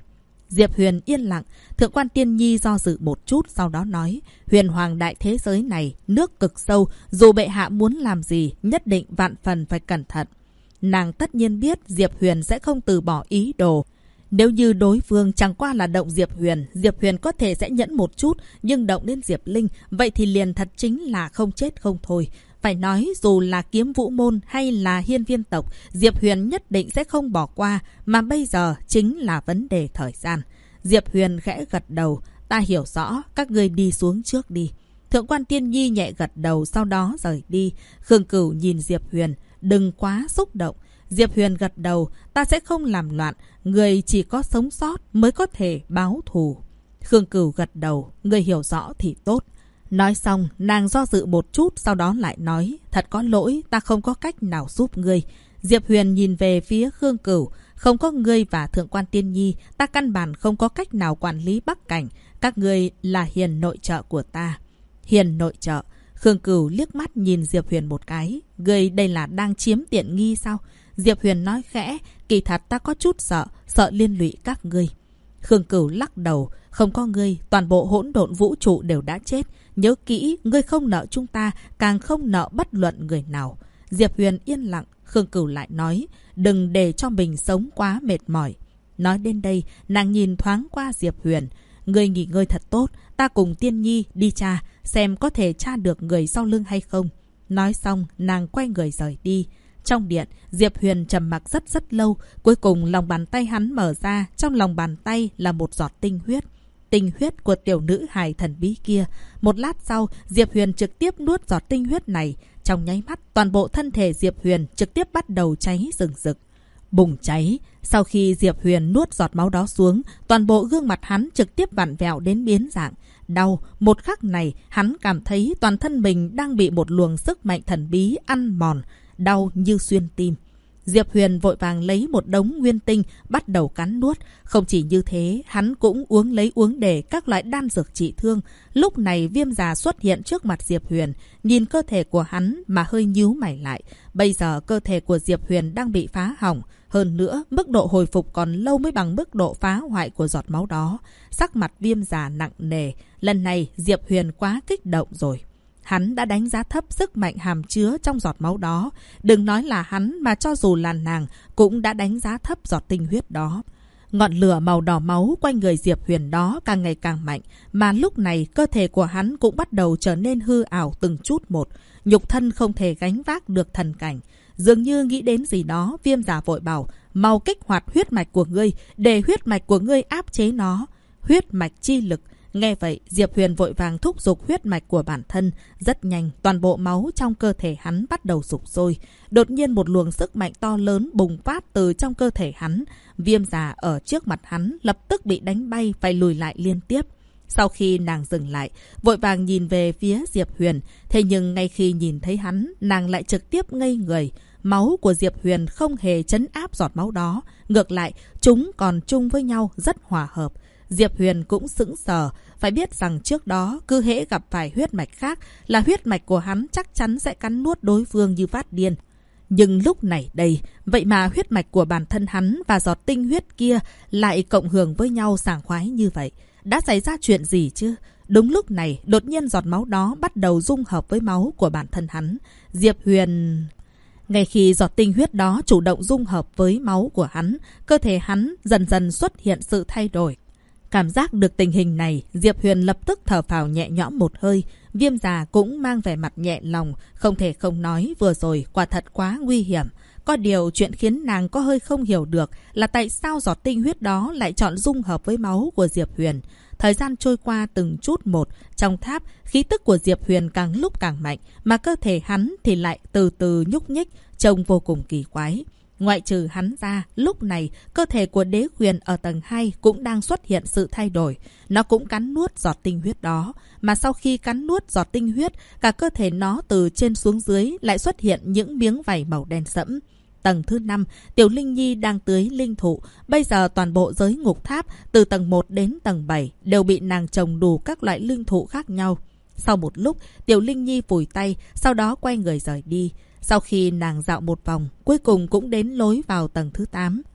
Diệp Huyền yên lặng. Thượng quan Tiên Nhi do dự một chút, sau đó nói, huyền hoàng đại thế giới này, nước cực sâu, dù bệ hạ muốn làm gì, nhất định vạn phần phải cẩn thận. Nàng tất nhiên biết Diệp Huyền sẽ không từ bỏ ý đồ. Nếu như đối phương chẳng qua là động Diệp Huyền có thể sẽ nhẫn một chút, nhưng động đến Diệp Linh, vậy thì liền thật chính là không chết không thôi. Phải nói dù là Kiếm Vũ Môn hay là Hiên Viên tộc, Diệp Huyền nhất định sẽ không bỏ qua, mà bây giờ chính là vấn đề thời gian. Diệp Huyền khẽ gật đầu, ta hiểu rõ, các ngươi đi xuống trước đi. Thượng quan Tiên Nhi nhẹ gật đầu, sau đó rời đi. Khương Cửu nhìn Diệp Huyền, đừng quá xúc động. Diệp Huyền gật đầu, ta sẽ không làm loạn, người chỉ có sống sót mới có thể báo thù. Khương Cửu gật đầu, người hiểu rõ thì tốt. Nói xong, nàng do dự một chút, sau đó lại nói, thật có lỗi, ta không có cách nào giúp ngươi. Diệp Huyền nhìn về phía Khương Cửu, không có ngươi và Thượng quan Tiên Nhi, ta căn bản không có cách nào quản lý Bắc Cảnh. Các ngươi là hiền nội trợ của ta. Hiền nội trợ. Khương Cửu liếc mắt nhìn Diệp Huyền một cái. Ngươi đây là đang chiếm tiện nghi sao? Diệp Huyền nói khẽ, kỳ thật ta có chút sợ liên lụy các ngươi. Khương Cửu lắc đầu, không có ngươi, toàn bộ hỗn độn vũ trụ đều đã chết. Nhớ kỹ, ngươi không nợ chúng ta, càng không nợ bất luận người nào. Diệp Huyền yên lặng, Khương Cửu lại nói, đừng để cho mình sống quá mệt mỏi. Nói đến đây, nàng nhìn thoáng qua Diệp Huyền. Ngươi nghỉ ngơi thật tốt, ta cùng Tiên Nhi đi tra, xem có thể tra được người sau lưng hay không. Nói xong, nàng quay người rời đi. Trong điện, Diệp Huyền trầm mặc rất lâu. Cuối cùng lòng bàn tay hắn mở ra. Trong lòng bàn tay là một giọt tinh huyết. Tinh huyết của tiểu nữ hài thần bí kia. Một lát sau, Diệp Huyền trực tiếp nuốt giọt tinh huyết này. Trong nháy mắt, toàn bộ thân thể Diệp Huyền trực tiếp bắt đầu cháy rừng rực. Bùng cháy. Sau khi Diệp Huyền nuốt giọt máu đó xuống, toàn bộ gương mặt hắn trực tiếp vặn vẹo đến biến dạng. Đau, một khắc này, hắn cảm thấy toàn thân mình đang bị một luồng sức mạnh thần bí ăn mòn. Đau như xuyên tim. Diệp Huyền vội vàng lấy một đống nguyên tinh bắt đầu cắn nuốt. Không chỉ như thế, hắn cũng uống để các loại đan dược trị thương. Lúc này Viêm già xuất hiện trước mặt Diệp Huyền, nhìn cơ thể của hắn mà hơi nhíu mày lại. Bây giờ cơ thể của Diệp Huyền đang bị phá hỏng. Hơn nữa, mức độ hồi phục còn lâu mới bằng mức độ phá hoại của giọt máu đó. Sắc mặt Viêm già nặng nề. Lần này Diệp Huyền quá kích động rồi. Hắn đã đánh giá thấp sức mạnh hàm chứa trong giọt máu đó. Đừng nói là hắn mà cho dù là nàng cũng đã đánh giá thấp giọt tinh huyết đó. Ngọn lửa màu đỏ máu quanh người Diệp Huyền đó càng ngày càng mạnh. Mà lúc này cơ thể của hắn cũng bắt đầu trở nên hư ảo từng chút một. Nhục thân không thể gánh vác được thần cảnh. Dường như nghĩ đến gì đó, Viêm già vội bảo, mau kích hoạt huyết mạch của ngươi, để huyết mạch của ngươi áp chế nó. Huyết mạch chi lực. Nghe vậy, Diệp Huyền vội vàng thúc giục huyết mạch của bản thân. Rất nhanh, toàn bộ máu trong cơ thể hắn bắt đầu sục sôi. Đột nhiên một luồng sức mạnh to lớn bùng phát từ trong cơ thể hắn. Viêm già ở trước mặt hắn lập tức bị đánh bay, phải lùi lại liên tiếp. Sau khi nàng dừng lại, vội vàng nhìn về phía Diệp Huyền. Thế nhưng ngay khi nhìn thấy hắn, nàng lại trực tiếp ngây người. Máu của Diệp Huyền không hề trấn áp giọt máu đó. Ngược lại, chúng còn chung với nhau rất hòa hợp. Diệp Huyền cũng sững sờ, phải biết rằng trước đó cứ hễ gặp phải huyết mạch khác là huyết mạch của hắn chắc chắn sẽ cắn nuốt đối phương như phát điên. Nhưng lúc này đây, vậy mà huyết mạch của bản thân hắn và giọt tinh huyết kia lại cộng hưởng với nhau sảng khoái như vậy. Đã xảy ra chuyện gì chứ? Đúng lúc này, đột nhiên giọt máu đó bắt đầu dung hợp với máu của bản thân hắn. Diệp Huyền... Ngay khi giọt tinh huyết đó chủ động dung hợp với máu của hắn, cơ thể hắn dần dần xuất hiện sự thay đổi. Cảm giác được tình hình này, Diệp Huyền lập tức thở phào nhẹ nhõm một hơi. Viêm già cũng mang vẻ mặt nhẹ lòng, không thể không nói vừa rồi quả thật quá nguy hiểm. Có điều chuyện khiến nàng có hơi không hiểu được là tại sao giọt tinh huyết đó lại chọn dung hợp với máu của Diệp Huyền. Thời gian trôi qua từng chút một, trong tháp, khí tức của Diệp Huyền càng lúc càng mạnh, mà cơ thể hắn thì lại từ từ nhúc nhích, trông vô cùng kỳ quái. Ngoại trừ hắn ra, lúc này, cơ thể của Đế Huyền ở tầng 2 cũng đang xuất hiện sự thay đổi. Nó cũng cắn nuốt giọt tinh huyết đó. Mà sau khi cắn nuốt giọt tinh huyết, cả cơ thể nó từ trên xuống dưới lại xuất hiện những miếng vảy màu đen sẫm. Tầng thứ 5, Tiểu Linh Nhi đang tưới linh thụ. Bây giờ toàn bộ giới ngục tháp, từ tầng 1 đến tầng 7, đều bị nàng trồng đủ các loại linh thụ khác nhau. Sau một lúc, Tiểu Linh Nhi phủi tay, sau đó quay người rời đi. Sau khi nàng dạo một vòng, cuối cùng cũng đến lối vào tầng thứ 8.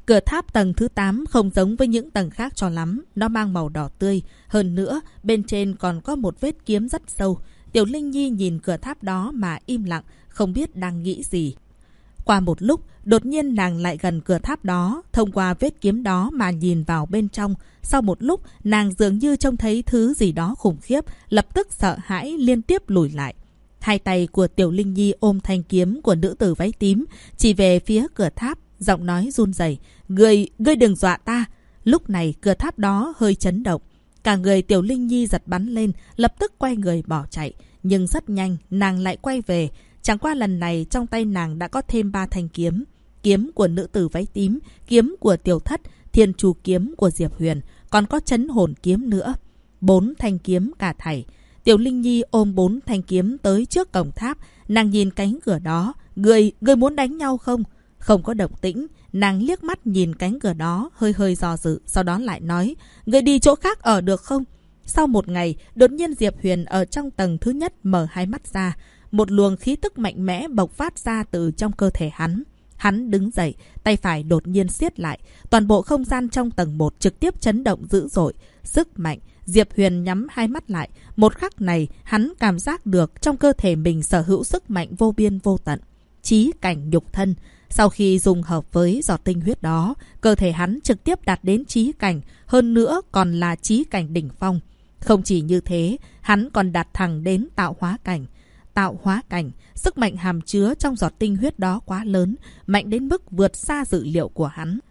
Cửa tháp tầng thứ 8 không giống với những tầng khác cho lắm. Nó mang màu đỏ tươi. Hơn nữa, bên trên còn có một vết kiếm rất sâu. Tiểu Linh Nhi nhìn cửa tháp đó mà im lặng, không biết đang nghĩ gì. Qua một lúc, đột nhiên nàng lại gần cửa tháp đó, thông qua vết kiếm đó mà nhìn vào bên trong. Sau một lúc, nàng dường như trông thấy thứ gì đó khủng khiếp, lập tức sợ hãi liên tiếp lùi lại. Hai tay của Tiểu Linh Nhi ôm thanh kiếm của nữ tử váy tím, chỉ về phía cửa tháp, giọng nói run rẩy: Ngươi đừng dọa ta. Lúc này cửa tháp đó hơi chấn động. Cả người Tiểu Linh Nhi giật bắn lên, lập tức quay người bỏ chạy. Nhưng rất nhanh, nàng lại quay về. Chẳng qua lần này trong tay nàng đã có thêm 3 thanh kiếm. Kiếm của nữ tử váy tím, kiếm của Tiểu Thất, Thiên Trù kiếm của Diệp Huyền, còn có Chấn Hồn kiếm nữa. 4 thanh kiếm cả thảy. Tiểu Linh Nhi ôm 4 thanh kiếm tới trước cổng tháp. Nàng nhìn cánh cửa đó. Ngươi muốn đánh nhau không? Không có động tĩnh. Nàng liếc mắt nhìn cánh cửa đó, hơi do dự. Sau đó lại nói: Ngươi đi chỗ khác ở được không? Sau một ngày, đột nhiên Diệp Huyền ở trong tầng thứ nhất mở hai mắt ra. Một luồng khí tức mạnh mẽ bộc phát ra từ trong cơ thể hắn. Hắn đứng dậy, tay phải đột nhiên siết lại. Toàn bộ không gian trong tầng 1 trực tiếp chấn động dữ dội. Sức mạnh. Diệp Huyền nhắm hai mắt lại. Một khắc này, hắn cảm giác được trong cơ thể mình sở hữu sức mạnh vô biên vô tận. Chí cảnh nhục thân. Sau khi dùng hợp với giọt tinh huyết đó, cơ thể hắn trực tiếp đạt đến chí cảnh, hơn nữa còn là chí cảnh đỉnh phong. Không chỉ như thế, hắn còn đạt thẳng đến tạo hóa cảnh. Tạo hóa cảnh, sức mạnh hàm chứa trong giọt tinh huyết đó quá lớn, mạnh đến mức vượt xa dự liệu của hắn.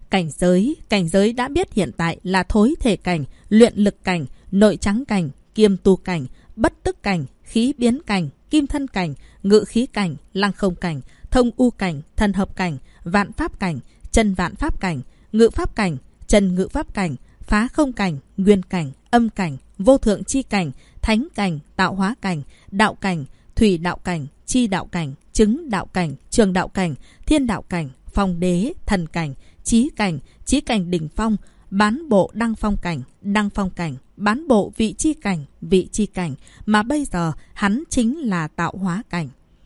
Cảnh giới đã biết hiện tại là thối thể cảnh, luyện lực cảnh, nội trắng cảnh, kiêm tu cảnh, bất tức cảnh, khí biến cảnh, kim thân cảnh, ngự khí cảnh, lăng không cảnh, thông u cảnh, thần hợp cảnh, vạn pháp cảnh, chân vạn pháp cảnh, ngự pháp cảnh, chân ngự pháp cảnh, phá không cảnh, nguyên cảnh, âm cảnh, vô thượng chi cảnh, thánh cảnh, tạo hóa cảnh, đạo cảnh, thủy đạo cảnh, chi đạo cảnh, chứng đạo cảnh, trường đạo cảnh, thiên đạo cảnh, phong đế, thần cảnh, chí cảnh đỉnh phong, bán bộ đăng phong cảnh, bán bộ vị chi cảnh, mà bây giờ hắn chính là tạo hóa cảnh.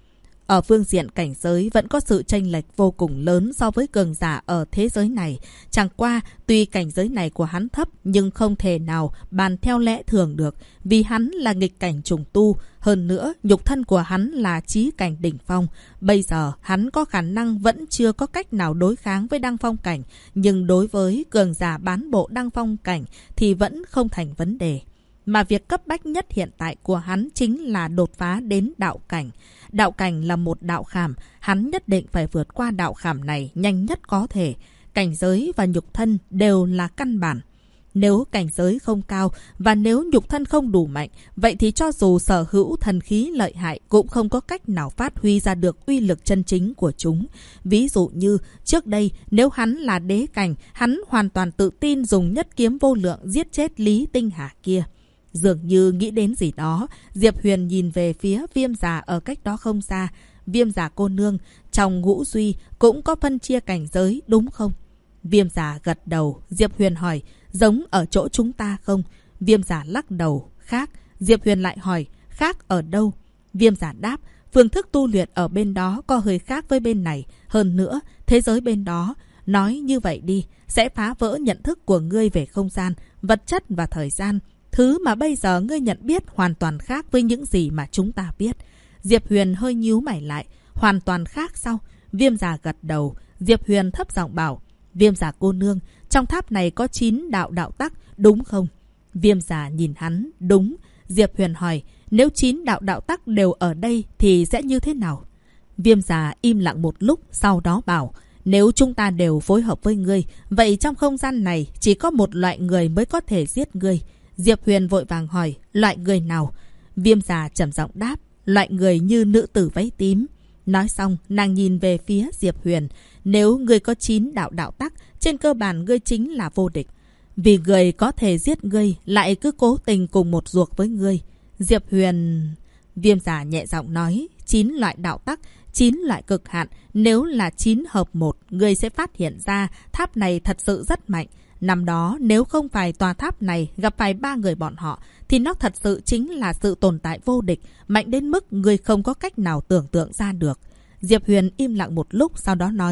Ở phương diện cảnh giới vẫn có sự chênh lệch vô cùng lớn so với cường giả ở thế giới này. Chẳng qua, tuy cảnh giới này của hắn thấp nhưng không thể nào bàn theo lẽ thường được, vì hắn là nghịch cảnh trùng tu. Hơn nữa, nhục thân của hắn là chí cảnh đỉnh phong. Bây giờ, hắn có khả năng vẫn chưa có cách nào đối kháng với đăng phong cảnh, nhưng đối với cường giả bán bộ đăng phong cảnh thì vẫn không thành vấn đề. Mà việc cấp bách nhất hiện tại của hắn chính là đột phá đến đạo cảnh. Đạo cảnh là một đạo khảm, hắn nhất định phải vượt qua đạo khảm này nhanh nhất có thể. Cảnh giới và nhục thân đều là căn bản. Nếu cảnh giới không cao và nếu nhục thân không đủ mạnh, vậy thì cho dù sở hữu thần khí lợi hại cũng không có cách nào phát huy ra được uy lực chân chính của chúng. Ví dụ như trước đây, nếu hắn là đế cảnh, hắn hoàn toàn tự tin dùng nhất kiếm vô lượng giết chết Lý Tinh Hà kia. Dường như nghĩ đến gì đó, Diệp Huyền nhìn về phía Viêm Giả ở cách đó không xa. Viêm Giả cô nương, trong ngũ duy cũng có phân chia cảnh giới đúng không? Viêm Giả gật đầu. Diệp Huyền hỏi, giống ở chỗ chúng ta không? Viêm Giả lắc đầu, khác. Diệp Huyền lại hỏi, khác ở đâu? Viêm Giả đáp, phương thức tu luyện ở bên đó có hơi khác với bên này. Hơn nữa, thế giới bên đó, nói như vậy đi, sẽ phá vỡ nhận thức của ngươi về không gian, vật chất và thời gian. Thứ mà bây giờ ngươi nhận biết hoàn toàn khác với những gì mà chúng ta biết. Diệp Huyền hơi nhíu mày lại. Hoàn toàn khác sao? Viêm Giả gật đầu. Diệp Huyền thấp giọng bảo, Viêm Giả cô nương, trong tháp này có 9 đạo tắc, đúng không? Viêm Giả nhìn hắn, đúng. Diệp Huyền hỏi, nếu 9 đạo tắc đều ở đây thì sẽ như thế nào? Viêm Giả im lặng một lúc, sau đó bảo, nếu chúng ta đều phối hợp với ngươi, vậy trong không gian này chỉ có một loại người mới có thể giết ngươi. Diệp Huyền vội vàng hỏi, loại người nào? Viêm Giả trầm giọng đáp, loại người như nữ tử váy tím. Nói xong, nàng nhìn về phía Diệp Huyền. Nếu ngươi có 9 đạo tắc, trên cơ bản ngươi chính là vô địch. Vì người có thể giết ngươi, lại cứ cố tình cùng một ruột với ngươi. Diệp Huyền... Viêm Giả nhẹ giọng nói, 9 loại đạo tắc, 9 loại cực hạn. Nếu là 9 hợp 1, ngươi sẽ phát hiện ra tháp này thật sự rất mạnh. Năm đó, nếu không phải tòa tháp này gặp phải 3 người bọn họ, thì nó thật sự chính là sự tồn tại vô địch, mạnh đến mức người không có cách nào tưởng tượng ra được. Diệp Huyền im lặng một lúc, sau đó nói,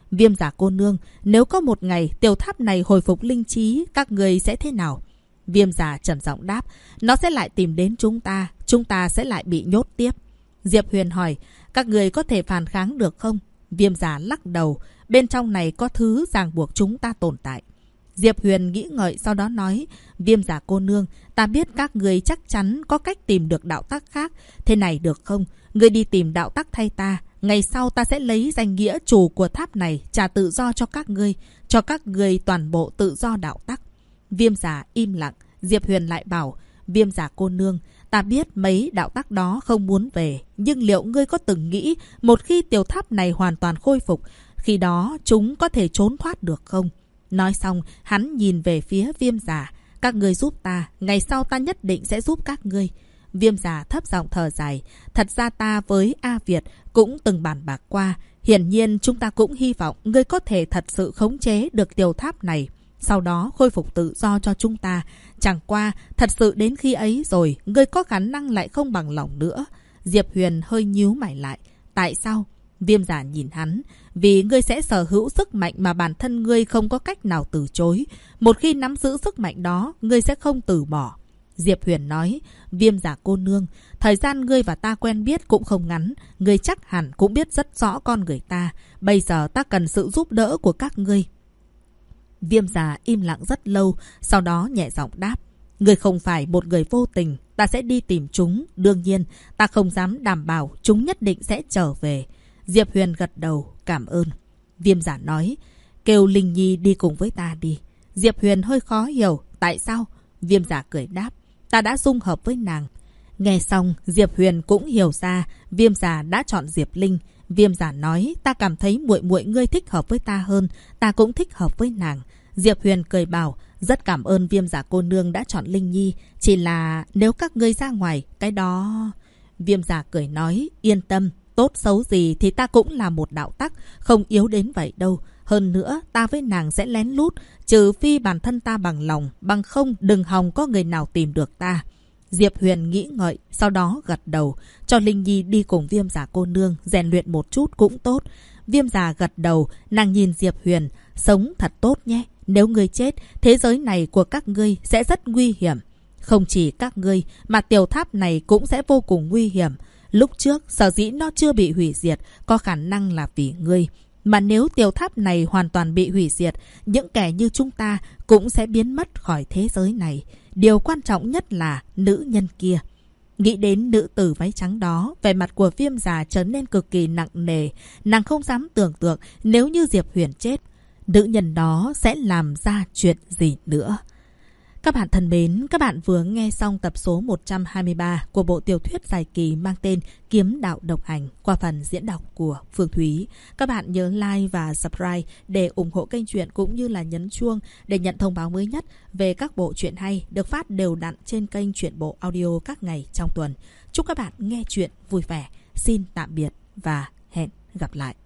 Viêm Giả cô nương, nếu có một ngày tiểu tháp này hồi phục linh trí, các người sẽ thế nào? Viêm Giả trầm giọng đáp, nó sẽ lại tìm đến chúng ta sẽ lại bị nhốt tiếp. Diệp Huyền hỏi, các người có thể phản kháng được không? Viêm Giả lắc đầu, bên trong này có thứ ràng buộc chúng ta tồn tại. Diệp Huyền nghĩ ngợi sau đó nói, Viêm Giả cô nương, ta biết các người chắc chắn có cách tìm được đạo tắc khác. Thế này được không? Người đi tìm đạo tắc thay ta. Ngày sau ta sẽ lấy danh nghĩa chủ của tháp này trả tự do cho các ngươi toàn bộ tự do đạo tắc. Viêm Giả im lặng, Diệp Huyền lại bảo, Viêm Giả cô nương, ta biết mấy đạo tắc đó không muốn về, nhưng liệu ngươi có từng nghĩ một khi tiểu tháp này hoàn toàn khôi phục, khi đó chúng có thể trốn thoát được không? Nói xong, hắn nhìn về phía Viêm Giả, các ngươi giúp ta, ngày sau ta nhất định sẽ giúp các ngươi. Viêm Giả thấp giọng thở dài, thật ra ta với A Việt cũng từng bàn bạc qua, hiển nhiên chúng ta cũng hy vọng ngươi có thể thật sự khống chế được tiểu tháp này, sau đó khôi phục tự do cho chúng ta. Chẳng qua, thật sự đến khi ấy rồi, ngươi có khả năng lại không bằng lòng nữa. Diệp Huyền hơi nhíu mày lại. Tại sao? Viêm Giả nhìn hắn. Vì ngươi sẽ sở hữu sức mạnh mà bản thân ngươi không có cách nào từ chối. Một khi nắm giữ sức mạnh đó, ngươi sẽ không từ bỏ. Diệp Huyền nói, Viêm Giả cô nương, thời gian ngươi và ta quen biết cũng không ngắn. Ngươi chắc hẳn cũng biết rất rõ con người ta. Bây giờ ta cần sự giúp đỡ của các ngươi. Viêm Giả im lặng rất lâu, sau đó nhẹ giọng đáp, ngươi không phải một người vô tình, ta sẽ đi tìm chúng. Đương nhiên, ta không dám đảm bảo chúng nhất định sẽ trở về. Diệp Huyền gật đầu, cảm ơn. Viêm Giả nói, kêu Linh Nhi đi cùng với ta đi. Diệp Huyền hơi khó hiểu, tại sao? Viêm Giả cười đáp, ta đã dung hợp với nàng. Nghe xong, Diệp Huyền cũng hiểu ra, Viêm Giả đã chọn Diệp Linh. Viêm Giả nói, ta cảm thấy muội muội ngươi thích hợp với ta hơn, ta cũng thích hợp với nàng. Diệp Huyền cười bảo, rất cảm ơn Viêm Giả cô nương đã chọn Linh Nhi, chỉ là nếu các ngươi ra ngoài, cái đó... Viêm Giả cười nói, yên tâm, tốt xấu gì thì ta cũng là một đạo tắc, không yếu đến vậy đâu. Hơn nữa, ta với nàng sẽ lén lút, trừ phi bản thân ta bằng lòng, bằng không đừng hòng có người nào tìm được ta. Diệp Huyền nghĩ ngợi, sau đó gật đầu, cho Linh Nhi đi cùng Viêm Giả cô nương, rèn luyện một chút cũng tốt. Viêm Giả gật đầu, nàng nhìn Diệp Huyền, sống thật tốt nhé. Nếu ngươi chết, thế giới này của các ngươi sẽ rất nguy hiểm. Không chỉ các ngươi, mà tiểu tháp này cũng sẽ vô cùng nguy hiểm. Lúc trước, sở dĩ nó chưa bị hủy diệt, có khả năng là vì ngươi. Mà nếu tiểu tháp này hoàn toàn bị hủy diệt, những kẻ như chúng ta cũng sẽ biến mất khỏi thế giới này. Điều quan trọng nhất là nữ nhân kia. Nghĩ đến nữ tử váy trắng đó, vẻ mặt của Viêm Giả trở nên cực kỳ nặng nề. Nàng không dám tưởng tượng nếu như Diệp Huyền chết, nữ nhân đó sẽ làm ra chuyện gì nữa. Các bạn thân mến, các bạn vừa nghe xong tập số 123 của bộ tiểu thuyết dài kỳ mang tên Kiếm Đạo Độc Hành qua phần diễn đọc của Phương Thúy. Các bạn nhớ like và subscribe để ủng hộ kênh truyện cũng như là nhấn chuông để nhận thông báo mới nhất về các bộ truyện hay được phát đều đặn trên kênh Truyện Bộ Audio các ngày trong tuần. Chúc các bạn nghe truyện vui vẻ. Xin tạm biệt và hẹn gặp lại.